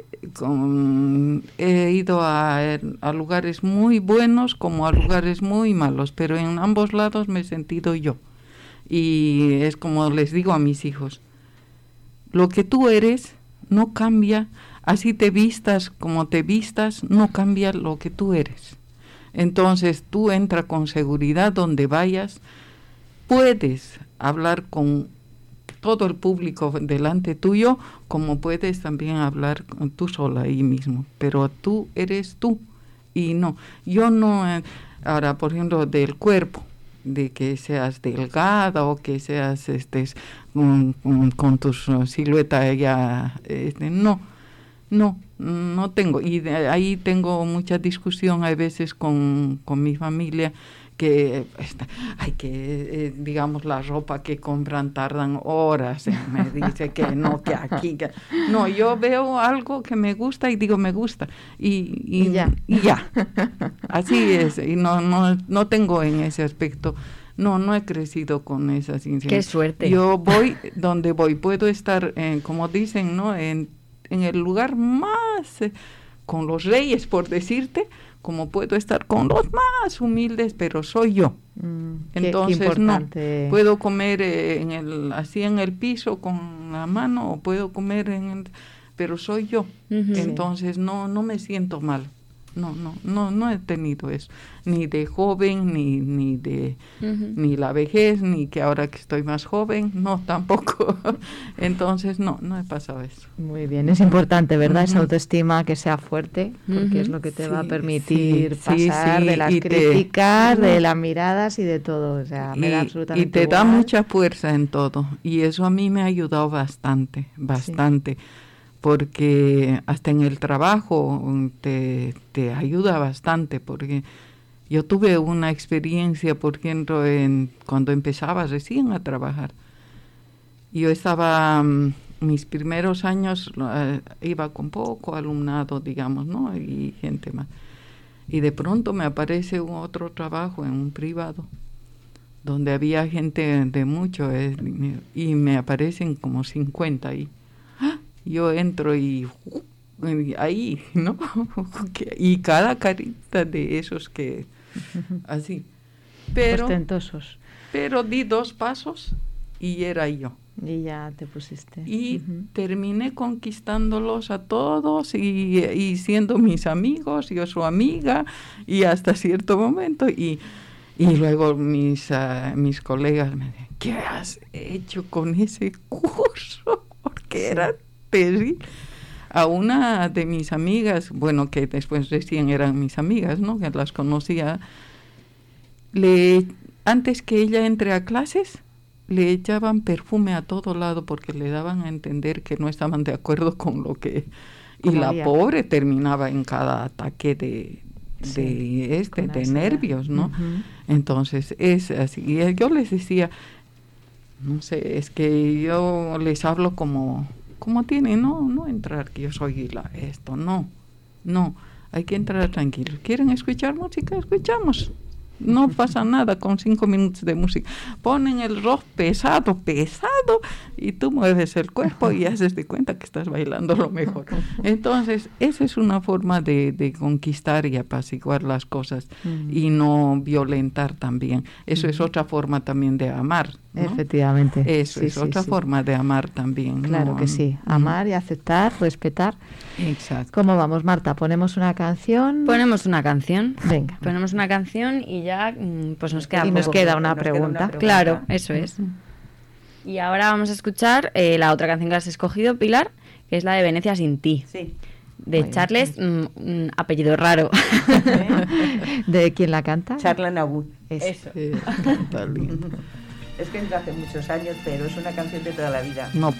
ido a lugares muy buenos como a lugares muy malos, pero en ambos lados me he sentido yo. Y es como les digo a mis hijos, lo que tú eres no cambia, así te vistas como te vistas, no cambia lo que tú eres. Entonces tú entra con seguridad donde vayas, puedes hablar con todo el público delante tuyo, como puedes también hablar tú sola ahí mismo, pero tú eres tú y no, yo no, ahora por ejemplo del cuerpo, de que seas delgada o que seas con tu silueta ya, no tengo, y de ahí tengo mucha discusión a veces con mi familia, que digamos la ropa que compran tardan horas, me dice que no, que aquí, no, yo veo algo que me gusta y digo me gusta y ya. Así es, y no tengo en ese aspecto, no he crecido con esa sinceridad. Qué suerte. Yo voy donde voy, puedo estar como dicen, ¿no? En el lugar más con los reyes, por decirte, como puedo estar con los más humildes, pero soy yo. Entonces qué importante. No puedo comer así en el piso con la mano, o puedo comer pero soy yo. Uh-huh. Entonces no me siento mal. No he tenido eso, ni de joven, ni de ni la vejez, ni que ahora que estoy más joven, no, tampoco. Entonces no he pasado eso. Muy bien, es importante, ¿verdad? Esa autoestima, que sea fuerte, porque es lo que te va a permitir pasar de las críticas, de las miradas y de todo. O sea, me da absolutamente y te da igual. mucha fuerza en todo, y eso a mí me ha ayudado bastante. Sí. Porque hasta en el trabajo te ayuda bastante, porque yo tuve una experiencia, por ejemplo, cuando empezaba recién a trabajar. Yo estaba, mis primeros años, iba con poco alumnado, digamos, ¿no? Y gente más. Y de pronto me aparece otro trabajo en un privado, donde había gente de mucho, y me aparecen como 50 ahí. Yo entro y ahí, ¿no? Y cada carita de esos que así. Pero ostentosos. Pero di 2 pasos y era yo. Y ya te pusiste. Y terminé conquistándolos a todos y siendo mis amigos, yo su amiga, y hasta cierto momento. Y luego mis colegas me decían, ¿qué has hecho con ese curso? Porque era terrible. A una de mis amigas, bueno, que después recién eran mis amigas, ¿no? Que las conocía, antes que ella entre a clases, le echaban perfume a todo lado porque le daban a entender que no estaban de acuerdo con lo que... Y la pobre terminaba en cada ataque de nervios, ¿no? Entonces, es así. Y yo les decía, no sé, es que yo les hablo como tienen, no entrar, que yo soy esto, no, hay que entrar tranquilos. ¿Quieren escuchar música? Escuchamos. No pasa nada con 5 minutos de música. Ponen el rock pesado, y tú mueves el cuerpo y haces de cuenta que estás bailando lo mejor. Entonces, esa es una forma de conquistar y apaciguar las cosas y no violentar también. Eso es otra forma también de amar, ¿no? Efectivamente. Eso es otra forma de amar también, ¿no? Claro que sí. Amar y aceptar, respetar. Exacto. ¿Cómo vamos, Marta? ¿Ponemos una canción? Ponemos una canción. Venga. Ponemos una canción y ya pues nos queda nos queda una pregunta. Claro, eso es. Y ahora vamos a escuchar la otra canción que has escogido, Pilar, que es la de Venecia sin ti. Sí. De Charles, apellido raro. ¿De quién la canta? Charles Aznavour. Eso. Está lindo. Es que es hace muchos años, pero es una canción de toda la vida. No.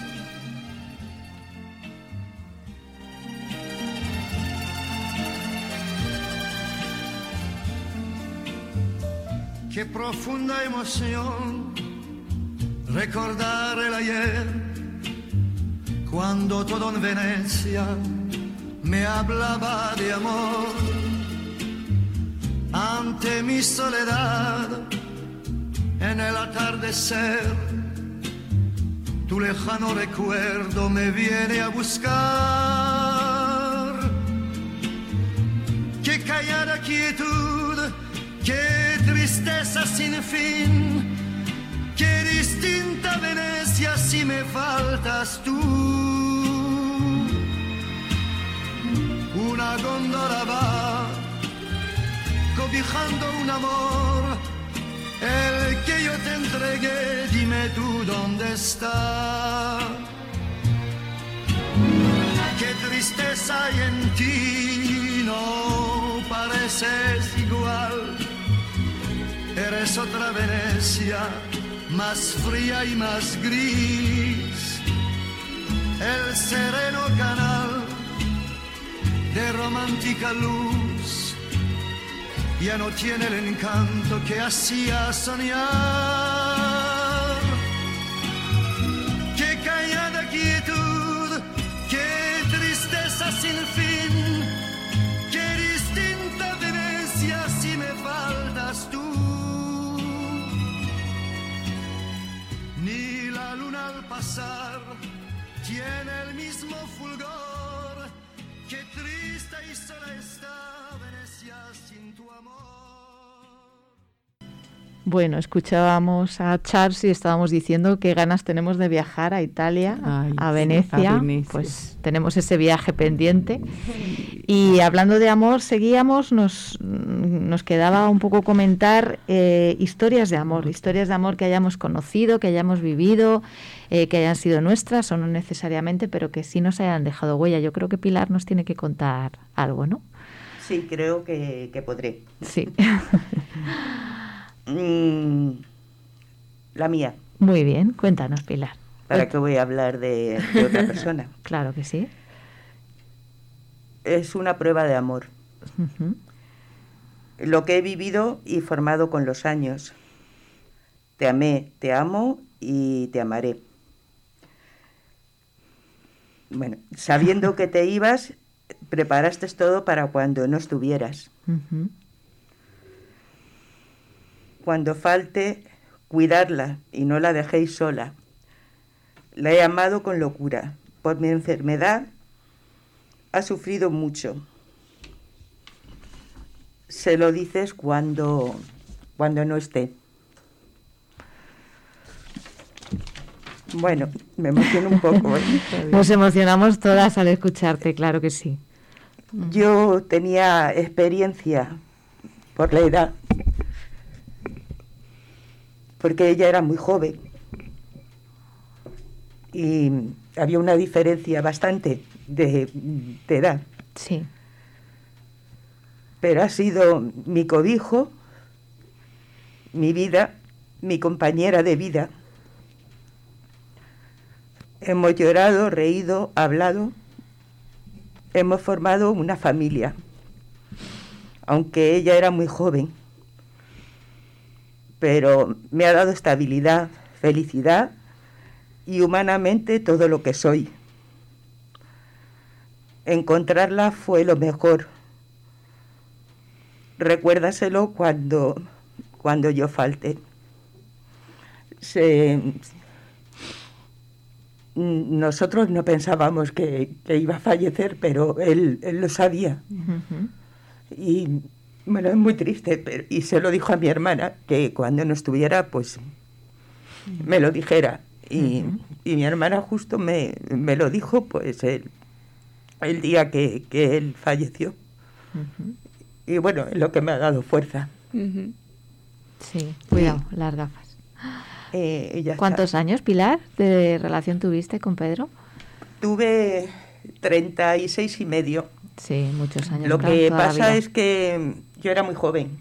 Qué profunda emoción recordar el ayer, cuando todo en Venecia me hablaba de amor. Ante mi soledad, en el atardecer, tu lejano recuerdo me viene a buscar. Qué callada quietud, qué tristeza sin fin, qué distinta Venecia si me faltas tú. Una góndola va cobijando un amor, el que yo te entregué, dime tú dónde está. Qué tristeza hay en ti, no pareces igual. Eres otra Venecia, más fría y más gris. El sereno canal de romántica luz ya no tiene el encanto que hacía soñar. Qué callada quietud, qué tristeza sin fin, qué distinta Venecia si me faltas tú. Ni la luna al pasar tiene el mismo fulgor, qué triste y sola está Venecia sin tu amor. Bueno, escuchábamos a Charles y estábamos diciendo qué ganas tenemos de viajar a Italia, a Venecia. Pues tenemos ese viaje pendiente. Y hablando de amor, seguíamos, nos quedaba un poco comentar historias de amor que hayamos conocido, que hayamos vivido, que hayan sido nuestras o no necesariamente, pero que sí nos hayan dejado huella. Yo creo que Pilar nos tiene que contar algo, ¿no? Sí, creo que podré. Sí. La mía. Muy bien, cuéntanos, Pilar. ¿Para qué voy a hablar de otra persona? Claro que sí. Es una prueba de amor. Uh-huh. Lo que he vivido y formado con los años. Te amé, te amo y te amaré. Bueno, sabiendo que te ibas, preparaste todo para cuando no estuvieras. Uh-huh. Cuando falte, cuidarla y no la dejéis sola. La he amado con locura. Por mi enfermedad ha sufrido mucho. Se lo dices cuando no esté. Bueno, me emociono un poco, ¿eh? Nos emocionamos todas al escucharte, claro que sí. Yo tenía experiencia por la edad, porque ella era muy joven y había una diferencia bastante de edad. Sí. Pero ha sido mi cobijo mi vida, mi compañera de vida. Hemos llorado, reído, hablado. Hemos formado una familia, aunque ella era muy joven. Pero me ha dado estabilidad, felicidad y humanamente todo lo que soy. Encontrarla fue lo mejor. Recuérdaselo cuando yo falte. Nosotros no pensábamos que iba a fallecer, pero él lo sabía. Ujú. Y bueno, es muy triste, y se lo dijo a mi hermana, que cuando no estuviera, pues me lo dijera. Y mi hermana justo me lo dijo, pues el día que él falleció. Ujú. Y bueno, es lo que me ha dado fuerza. Sí, cuidado, las gafas. Y ya ¿Cuántos está. años, Pilar, de relación tuviste con Pedro? Tuve 36 y medio. Sí, muchos años. Lo claro, que toda la pasa vida. es que yo era muy joven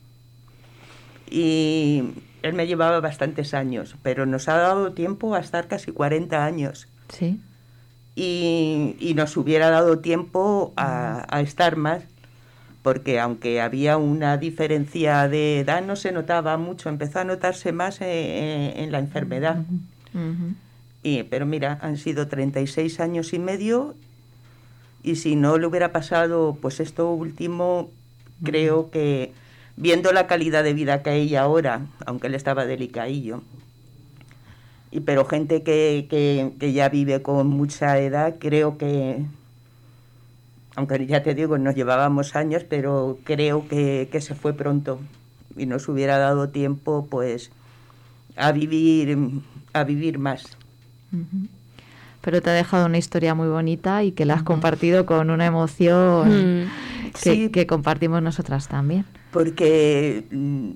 y él me llevaba bastantes años, pero nos ha dado tiempo a estar casi 40 años Sí. y nos hubiera dado tiempo a estar más, porque aunque había una diferencia de edad no se notaba mucho, empezó a notarse más en la enfermedad. Ujú. Pero mira, han sido 36 años y medio. Y si no le hubiera pasado, pues esto último, creo que viendo la calidad de vida que hay ahora, aunque él estaba delicadillo, pero gente que ya vive con mucha edad, creo que, aunque ya te digo, nos llevábamos años, pero creo que se fue pronto y nos hubiera dado tiempo, pues, a vivir más. Ujú. Pero te ha dejado una historia muy bonita y que la has compartido con una emoción Sí. que compartimos nosotras también. Porque,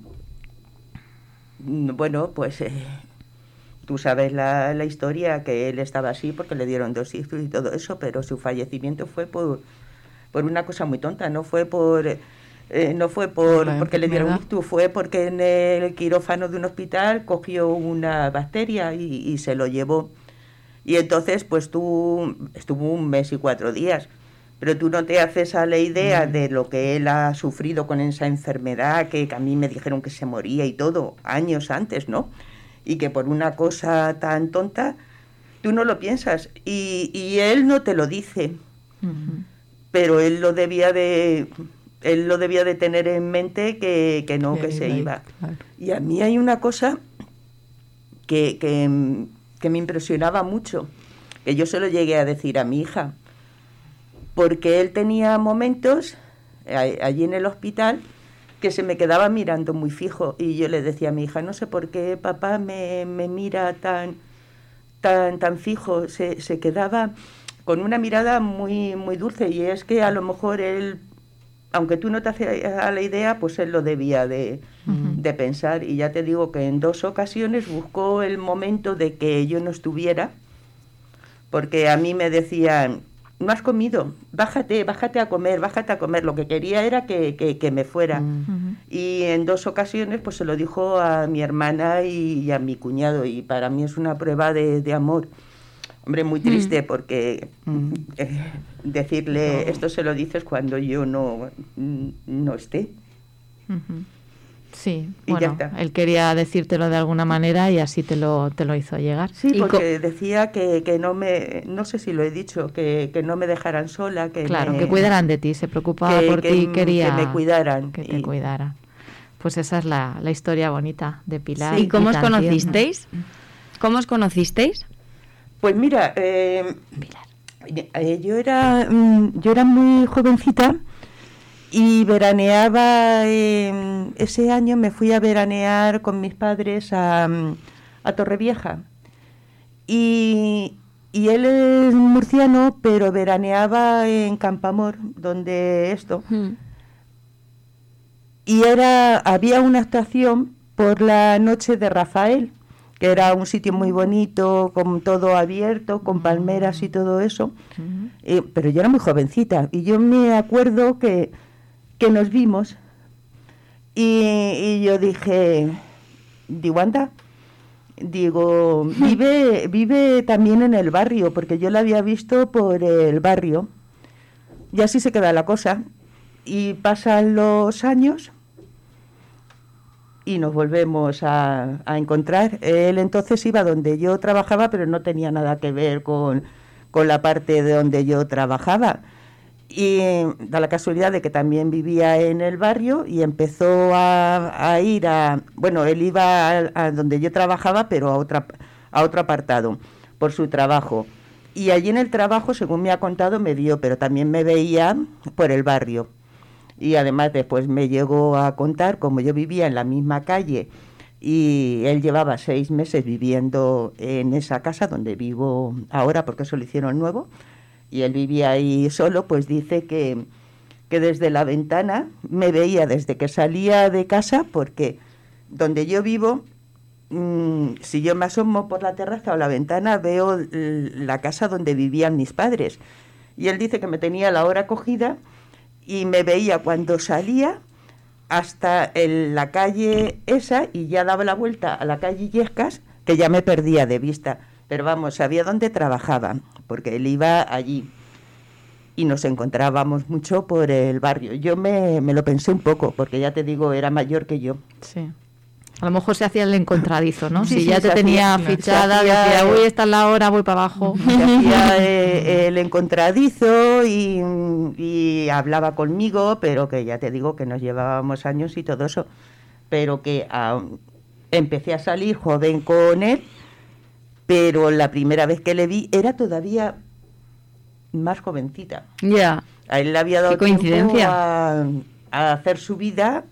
bueno, pues tú sabes la historia, que él estaba así porque le dieron 2 hijos y todo eso, pero su fallecimiento fue por una cosa muy tonta, no fue porque le dieron un enfermedad. ictus, fue porque en el quirófano de un hospital cogió una bacteria y se lo llevó. Y entonces, pues estuvo 1 mes y 4 días. Pero tú no te haces a la idea de lo que él ha sufrido con esa enfermedad, que a mí me dijeron que se moría y todo, años antes, ¿no? Y que por una cosa tan tonta, tú no lo piensas. Y él no te lo dice, Ujú. pero él lo debía de tener en mente que no, que se iba. Claro. Y a mí hay una cosa que me impresionaba mucho, que yo se lo llegué a decir a mi hija, porque él tenía momentos allí en el hospital que se me quedaba mirando muy fijo y yo le decía a mi hija, no sé por qué papá me mira tan fijo, se quedaba con una mirada muy, muy dulce, y es que a lo mejor él, aunque tú no te haces a la idea, pues él lo debía de pensar. Y ya te digo que en 2 ocasiones buscó el momento de que yo no estuviera, porque a mí me decían, no has comido, bájate a comer. Lo que quería era que me fuera. Ujú. Y en 2 ocasiones pues se lo dijo a mi hermana y a mi cuñado, y para mí es una prueba de amor. Hombre, muy triste porque decirle esto se lo dices cuando yo no esté. Ujú. Sí, Y ya bueno, está. él quería decírtelo de alguna manera y así te lo hizo llegar. Sí, Y porque decía que no sé si lo he dicho, que no me dejaran sola, que Claro, me, que cuidaran de ti, se preocupaba por ti, quería que me cuidaran. que te Y- cuidara. Pues esa es la historia bonita de Pilar. ¿Y cómo os tan tierna. conocisteis? ¿Cómo os conocisteis? Pues mira, Pilar. yo era muy jovencita y veraneaba, ese año me fui a veranear con mis padres a Torrevieja. Y él es murciano, pero veraneaba en Campamor, donde esto. Y había una actuación por la noche de Rafael, que era un sitio muy bonito, con todo abierto, con palmeras y todo eso. Pero yo era muy jovencita y yo me acuerdo que nos vimos y yo dije, digo, anda, digo, vive también en el barrio, porque yo la había visto por el barrio, y así se queda la cosa, y pasan los años y nos volvemos a encontrar. Él entonces iba donde yo trabajaba, pero no tenía nada que ver con la parte de donde yo trabajaba. Y da la casualidad de que también vivía en el barrio y empezó a ir bueno, él iba a donde yo trabajaba, pero a otro apartado, por su trabajo. Y allí en el trabajo, según me ha contado, me vio, pero también me veía por el barrio. Y además después me llegó a contar, como yo vivía en la misma calle y él llevaba 6 meses viviendo en esa casa donde vivo ahora, porque eso lo hicieron nuevo, y él vivía ahí solo, pues dice que desde la ventana me veía desde que salía de casa, porque donde yo vivo, si yo me asomo por la terraza o la ventana, veo la casa donde vivían mis padres. Y él dice que me tenía la hora cogida y me veía cuando salía hasta la calle esa y ya daba la vuelta a la calle Illescas, que ya me perdía de vista. Pero vamos, sabía dónde trabajaba, porque él iba allí y nos encontrábamos mucho por el barrio. Yo me lo pensé un poco, porque ya te digo, era mayor que yo. Sí. A lo mejor se hacía el encontradizo, ¿no? Sí, si sí, ya te tenía fichada, decía, uy, esta es la hora, voy para abajo. Se hacía el encontradizo y hablaba conmigo, pero que ya te digo que nos llevábamos años y todo eso. Pero que empecé a salir joven con él, pero la primera vez que le vi era todavía más jovencita. Ya. A él le había dado Qué coincidencia. tiempo a hacer su vida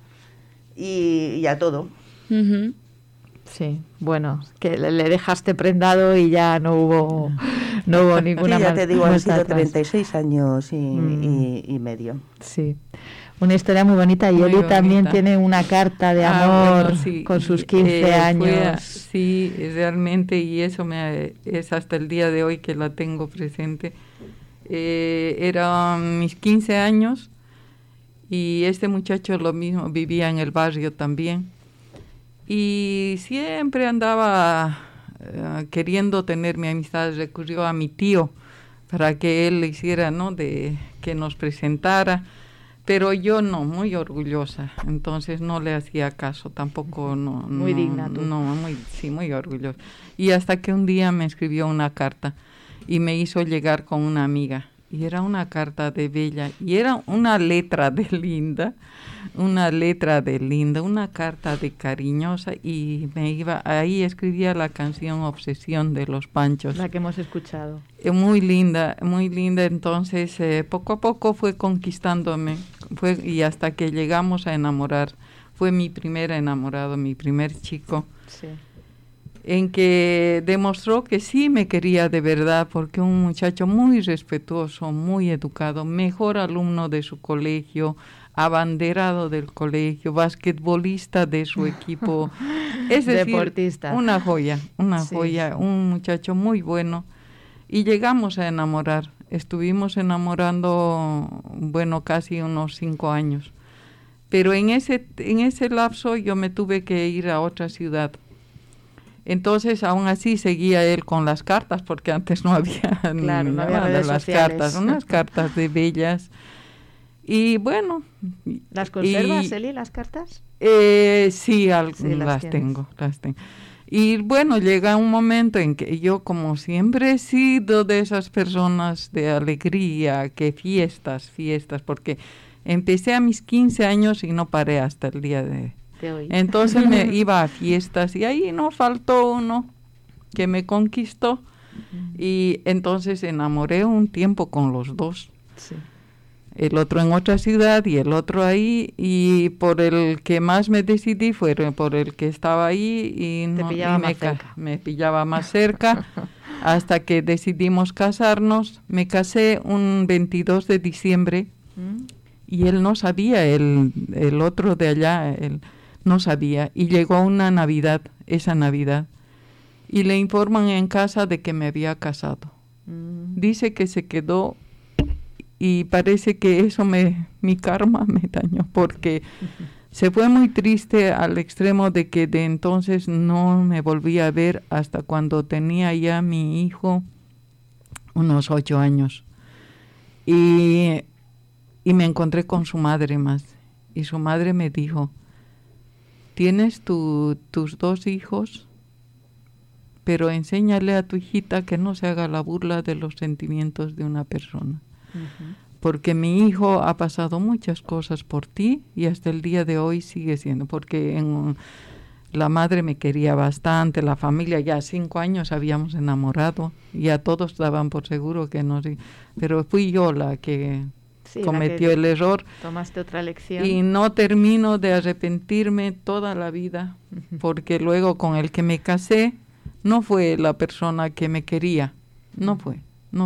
y a todo. Ujú. Sí, bueno, que le dejaste prendado y ya no hubo ninguna Sí, ya te digo, han vuelta sido atrás. 36 años y medio. Sí, una historia muy bonita. Y Muy Eli también bonita. tiene una carta de amor Bueno, sí, con sus 15 años. Sí, realmente, y eso es hasta el día de hoy que la tengo presente. Eran mis 15 años y este muchacho lo mismo, vivía en el barrio también. Y siempre andaba queriendo tener mi amistad, recurrió a mi tío para que él le hiciera, ¿no?, de que nos presentara, pero yo no, muy orgullosa, entonces no le hacía caso, tampoco Muy digna tú. Muy orgullosa. Y hasta que un día me escribió una carta y me hizo llegar con una amiga. Y era una carta de bella, y era una letra de linda, una carta de cariñosa, y ahí escribía la canción Obsesión de los Panchos. La que hemos escuchado. Muy linda, entonces poco a poco fue conquistándome, y hasta que llegamos a enamorar. Fue mi primer enamorado, mi primer chico. Sí. En que demostró que sí me quería de verdad, porque un muchacho muy respetuoso, muy educado, mejor alumno de su colegio, abanderado del colegio, basquetbolista de su equipo, es decir, deportista. una joya, Sí. un muchacho muy bueno, y llegamos a enamorar. Estuvimos enamorando, bueno, casi unos 5 años, pero en ese lapso yo me tuve que ir a otra ciudad. Entonces, aún así, seguía él con las cartas, porque antes no había, Claro, no había nada de redes las sociales. cartas, unas cartas de bellas. Y bueno. ¿Las conservas, Eli, las cartas? Sí, Sí, las las tengo. Y bueno, llega un momento en que yo, como siempre he sido de esas personas de alegría, que fiestas, porque empecé a mis 15 años y no paré hasta el día de Hoy. Entonces me iba a fiestas y ahí no faltó uno que me conquistó y entonces enamoré un tiempo con los dos. Sí. El otro en otra ciudad y el otro ahí, y por el que más me decidí fue por el que estaba ahí y, Te no, pillaba y más cerca. me pillaba más cerca hasta que decidimos casarnos. Me casé un 22 de diciembre y él no sabía, el otro de allá, él no sabía, y llegó esa Navidad, y le informan en casa de que me había casado. Dice que se quedó y parece que eso mi karma me dañó, porque Se fue muy triste al extremo de que de entonces no me volví a ver hasta cuando tenía ya mi hijo unos 8 años. Y me encontré con su madre más. Y su madre me dijo, tienes tus 2 hijos, pero enséñale a tu hijita que no se haga la burla de los sentimientos de una persona. Uh-huh. Porque mi hijo ha pasado muchas cosas por ti y hasta el día de hoy sigue siendo. Porque la madre me quería bastante, la familia, ya 5 años habíamos enamorado, ya todos daban por seguro que no, pero fui yo la que cometió el error. Tomaste otra lección. Y no termino de arrepentirme toda la vida, porque luego con el que me casé no fue la persona que me quería, no fue.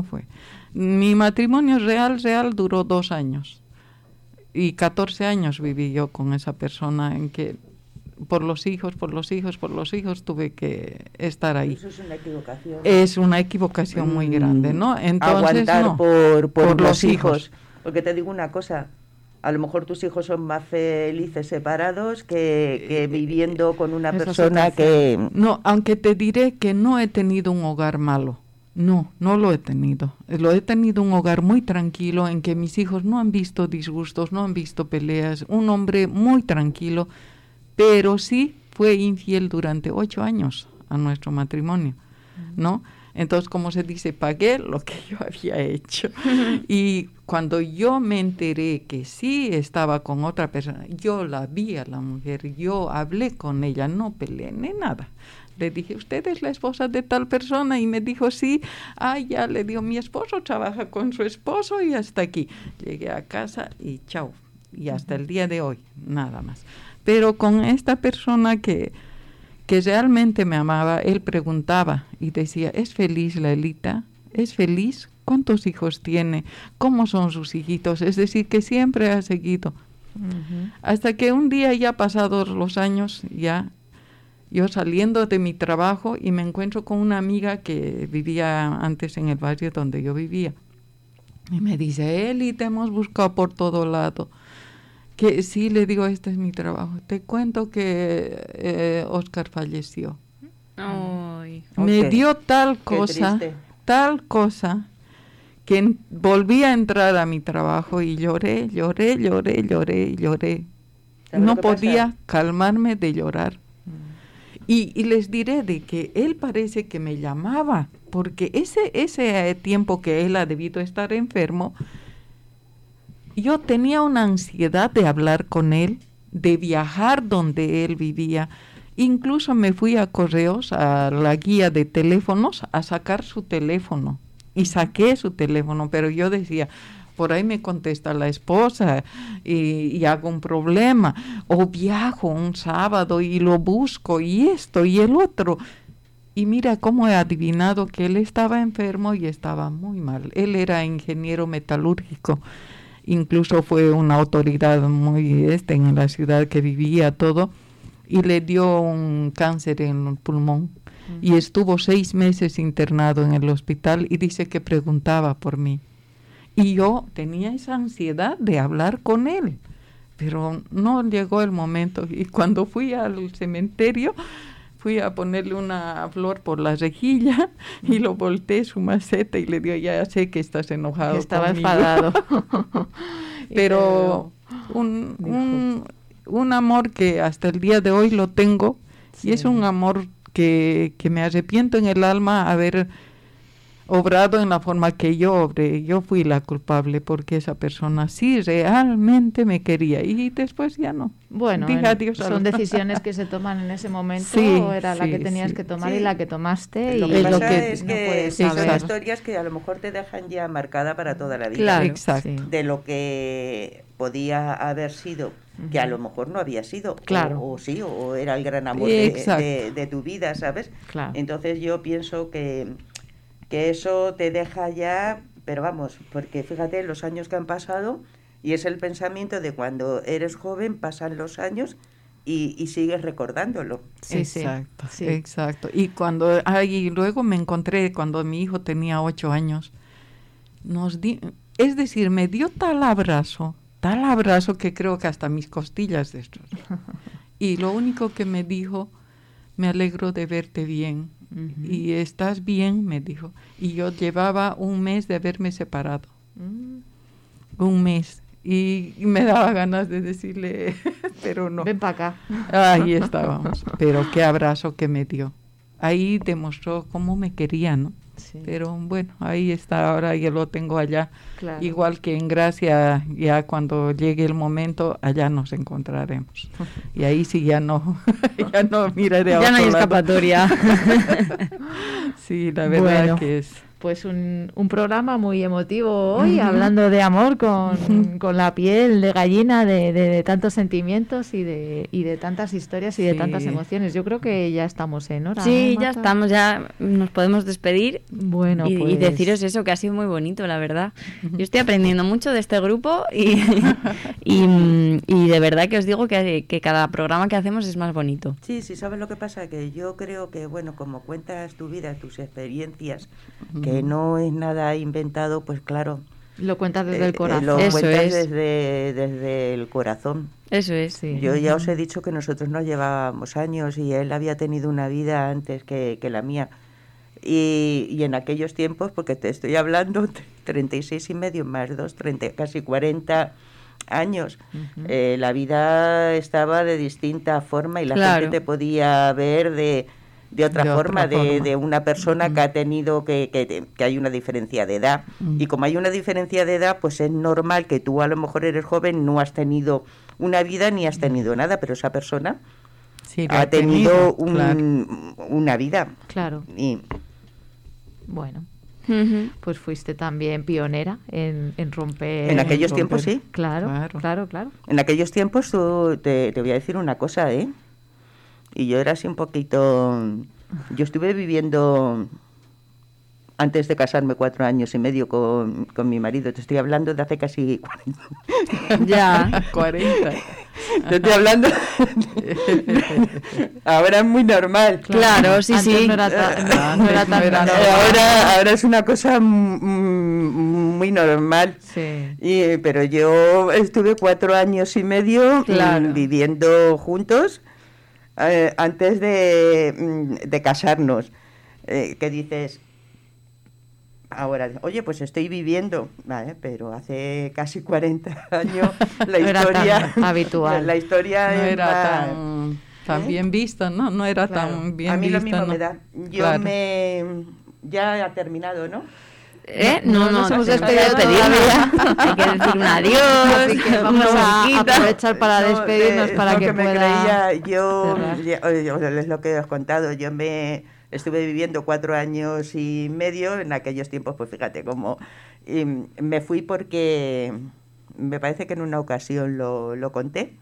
Mi matrimonio real duró 2 años y 14 años viví yo con esa persona en que por los hijos tuve que estar ahí. Eso es una equivocación. Es una equivocación muy grande, ¿no? Entonces, aguantar por los hijos. Porque te digo una cosa, a lo mejor tus hijos son más felices separados que viviendo con una persona que... No, aunque te diré que no he tenido un hogar malo. No lo he tenido. He tenido un hogar muy tranquilo en que mis hijos no han visto disgustos, no han visto peleas. Un hombre muy tranquilo, pero sí fue infiel durante 8 años a nuestro matrimonio, ¿no? Entonces, como se dice, pagué lo que yo había hecho. Y cuando yo me enteré que sí estaba con otra persona, yo la vi a la mujer, yo hablé con ella, no peleé ni nada. Le dije, ¿usted es la esposa de tal persona? Y me dijo, sí. Ya le digo, mi esposo trabaja con su esposo y hasta aquí. Llegué a casa y chao. Y hasta el día de hoy, nada más. Pero con esta persona que realmente me amaba, él preguntaba y decía, ¿es feliz la Elita? ¿Es feliz? ¿Cuántos hijos tiene? ¿Cómo son sus hijitos? Es decir, que siempre ha seguido. Uh-huh. Hasta que un día, ya pasados los años, ya yo saliendo de mi trabajo y me encuentro con una amiga que vivía antes en el barrio donde yo vivía. Y me dice, Eli, te hemos buscado por todo lado. Que sí, le digo, este es mi trabajo. Te cuento que Oscar falleció. Ay, me dio tal cosa, que volví a entrar a mi trabajo y lloré. No podía calmarme de llorar. Y les diré de que él parece que me llamaba, porque ese tiempo que él ha debido estar enfermo, yo tenía una ansiedad de hablar con él, de viajar donde él vivía. Incluso me fui a Correos, a la guía de teléfonos, a sacar su teléfono. Y saqué su teléfono, pero yo decía, por ahí me contesta la esposa y hago un problema. O viajo un sábado y lo busco y esto y el otro. Y mira cómo he adivinado que él estaba enfermo y estaba muy mal. Él era ingeniero metalúrgico. Incluso fue una autoridad muy en la ciudad que vivía, todo, y le dio un cáncer en el pulmón. Uh-huh. Y estuvo 6 meses internado en el hospital y dice que preguntaba por mí. Y yo tenía esa ansiedad de hablar con él, pero no llegó el momento. Y cuando fui al cementerio, fui a ponerle una flor por la rejilla y lo volteé su maceta y le digo, ya sé que estás enojado. Estaba conmigo. enfadado. Pero un amor que hasta el día de hoy lo tengo, sí. Y es un amor que me arrepiento en el alma haber obrado en la forma que yo obré. Yo fui la culpable porque esa persona sí realmente me quería y después ya no. Bueno, son decisiones que se toman en ese momento, sí, era la que tenías que tomar, sí. Y la que tomaste. Lo y que pasa es no que son historias que a lo mejor te dejan ya marcada para toda la vida. Claro, exacto. Sí. De lo que podía haber sido, que a lo mejor no había sido, claro. o sí, o era el gran amor de tu vida, ¿sabes? Claro. Entonces yo pienso que eso te deja ya, pero vamos, porque fíjate los años que han pasado y es el pensamiento de cuando eres joven, pasan los años y sigues recordándolo. Sí, exacto, sí. Exacto. Y luego me encontré cuando mi hijo tenía 8 años, es decir, me dio tal abrazo tal abrazo que creo que hasta mis costillas destrozó. Y lo único que me dijo, me alegro de verte bien. Y estás bien, me dijo. Y yo llevaba un mes de haberme separado. Un mes. Y me daba ganas de decirle, pero no. Ven para acá. Ahí estábamos. Pero qué abrazo que me dio. Ahí demostró cómo me quería, ¿no? Sí. Pero bueno, ahí está, ahora yo lo tengo allá. Claro. Igual que en Gracia, ya cuando llegue el momento, allá nos encontraremos. Y ahí sí ya no miraré a otro Ya no hay lado. escapatoria. Sí, la verdad Bueno. que es... Pues un programa muy emotivo hoy, hablando de amor con la piel de gallina, de tantos sentimientos y de tantas historias y de Sí. tantas emociones. Yo creo que ya estamos en hora. Sí, ¿no, ya Marta? estamos, ya nos podemos despedir. Bueno, y pues... deciros eso, que ha sido muy bonito, la verdad. Yo estoy aprendiendo mucho de este grupo y de verdad que os digo que cada programa que hacemos es más bonito. Sí, sí, ¿sabes lo que pasa? Que yo creo que, bueno, como cuentas tu vida, tus experiencias, que no es nada inventado, pues claro. Lo cuentas desde el corazón. Lo Eso cuentas es. desde el corazón. Eso es. Sí. Yo ya os he dicho que nosotros nos llevábamos años y él había tenido una vida antes que la mía. Y en aquellos tiempos, porque te estoy hablando, 36 y medio más 2, 30, casi 40 años, la vida estaba de distinta forma y la Claro. gente te podía ver de otra forma, forma. de una persona que ha tenido que hay una diferencia de edad. Y como hay una diferencia de edad, pues es normal que tú a lo mejor eres joven, no has tenido una vida ni has tenido nada, pero esa persona Sí, lo ha tenido claro. una vida. Claro. Y Bueno, Ujú. pues fuiste también pionera en romper... en aquellos romper. tiempos sí. Claro, Claro. claro, claro. En aquellos tiempos te voy a decir una cosa, ¿eh? Y yo era así un poquito... Yo estuve viviendo, antes de casarme, 4 años y medio con mi marido. Te estoy hablando de hace casi 40. Ya. 40. Te estoy hablando... Ahora es muy normal. Claro, sí, Antes sí. no era, no era Antes tan no era normal. Ahora es una cosa muy normal. Sí. Pero yo estuve 4 años y medio Claro. viviendo juntos antes de casarnos. Que dices, ahora, oye, pues estoy viviendo, vale, pero hace casi 40 años la No era historia tan habitual. La historia No es era más- tan bien vista, ¿no? No era Claro. tan bien a mí vista. lo mismo ¿no? me da. Yo Claro. ya ha terminado, ¿no? No nos hemos tenemos que despedido despedirnos. todavía. Hay que decir un adiós. Así que vamos a musiquita. aprovechar para No, despedirnos para lo que me pueda creía, yo cerrar. es lo que os he contado, yo me estuve viviendo 4 años y medio en aquellos tiempos, pues fíjate cómo me fui porque me parece que en una ocasión lo conté,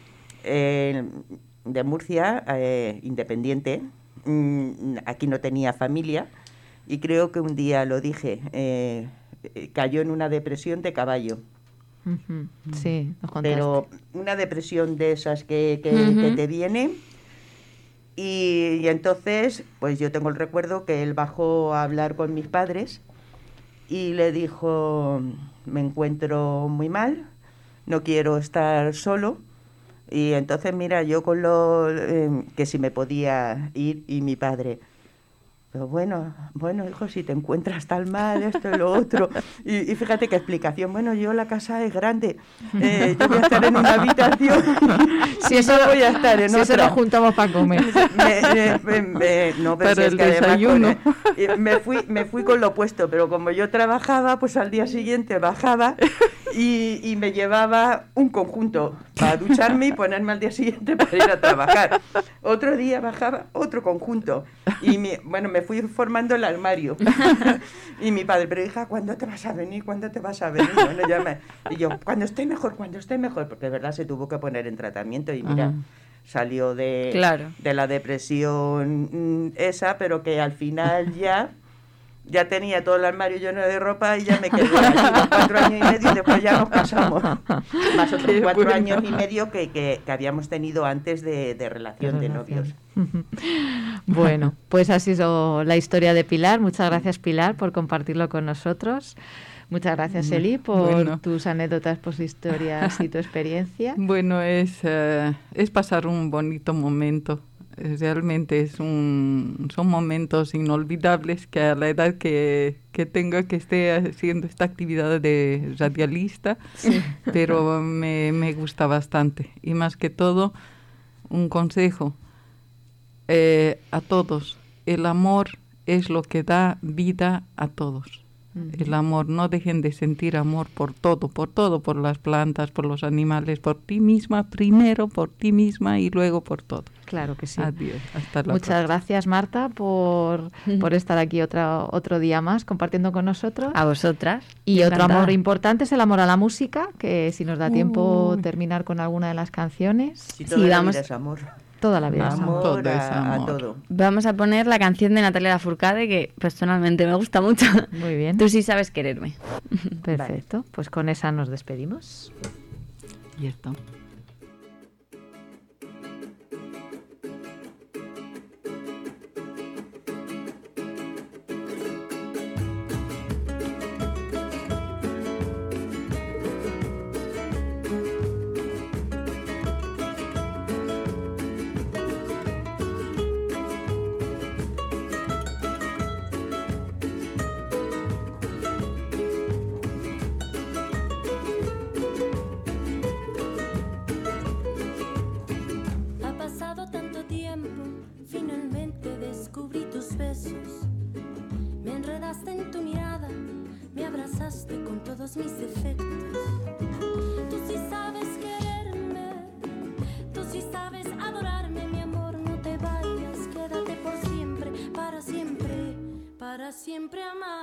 de Murcia, independiente, aquí no tenía familia y creo que un día lo dije, cayó en una depresión de caballo. Ujú. Sí, nos contaste. Pero una depresión de esas que Ujú. te viene. Y entonces, pues yo tengo el recuerdo que él bajó a hablar con mis padres y le dijo, me encuentro muy mal, no quiero estar solo. Y entonces, mira, yo con que si me podía ir, y mi padre... Pero bueno, hijo, si te encuentras tan mal, esto y lo otro. Y fíjate qué explicación. Bueno, yo la casa es grande. Yo voy a estar en una habitación. Si eso voy a estar en si eso otra. nos juntamos para comer. No, pero Para si es el que además desayuno. me fui con lo opuesto, pero como yo trabajaba, pues al día siguiente bajaba y me llevaba un conjunto para ducharme y ponerme al día siguiente para ir a trabajar. Otro día bajaba otro conjunto y me fui formando el armario. Y mi padre, pero hija, ¿cuándo te vas a venir? ¿Cuándo te vas a venir? Bueno, y yo, cuando esté mejor, porque de verdad se tuvo que poner en tratamiento y mira, salió Claro. de la depresión esa, pero que al final ya tenía todo el armario lleno de ropa y ya me quedé allí los 4 años y medio y después ya nos casamos. Más otros Qué 4 bueno. años y medio que habíamos tenido antes de relación de novios. Bueno, pues ha sido la historia de Pilar. Muchas gracias, Pilar, por compartirlo con nosotros. Muchas gracias, Eli, por Bueno. tus anécdotas, historias y tu experiencia. Bueno, es pasar un bonito momento. Realmente son momentos inolvidables que a la edad que tengo, que esté haciendo esta actividad de radialista, pero me gusta bastante. Y más que todo, un consejo a todos. El amor es lo que da vida a todos. El amor, no dejen de sentir amor por todo, por las plantas, por los animales, por ti misma, primero por ti misma y luego por todo. Claro que sí. Adiós, hasta la Muchas próxima. gracias, Marta, por estar aquí otro día más compartiendo con nosotros. A vosotras. Y otro Encantada. amor importante es el amor a la música, que si nos da tiempo terminar con alguna de las canciones. Si toda la vamos- vida es amor. Toda la vida es amor. Todo es a amor. todo. Vamos a poner la canción de Natalia Lafourcade, que personalmente me gusta mucho. Muy bien. Tú sí sabes quererme. Perfecto. Pues con esa nos despedimos. Y esto. Ha pasado tanto tiempo, finalmente descubrí tus besos. Me enredaste en tu mirada, me abrazaste con todos mis defectos. Tú sí sabes quererme, tú sí sabes adorarme, mi amor, no te vayas, quédate por siempre, para siempre amar.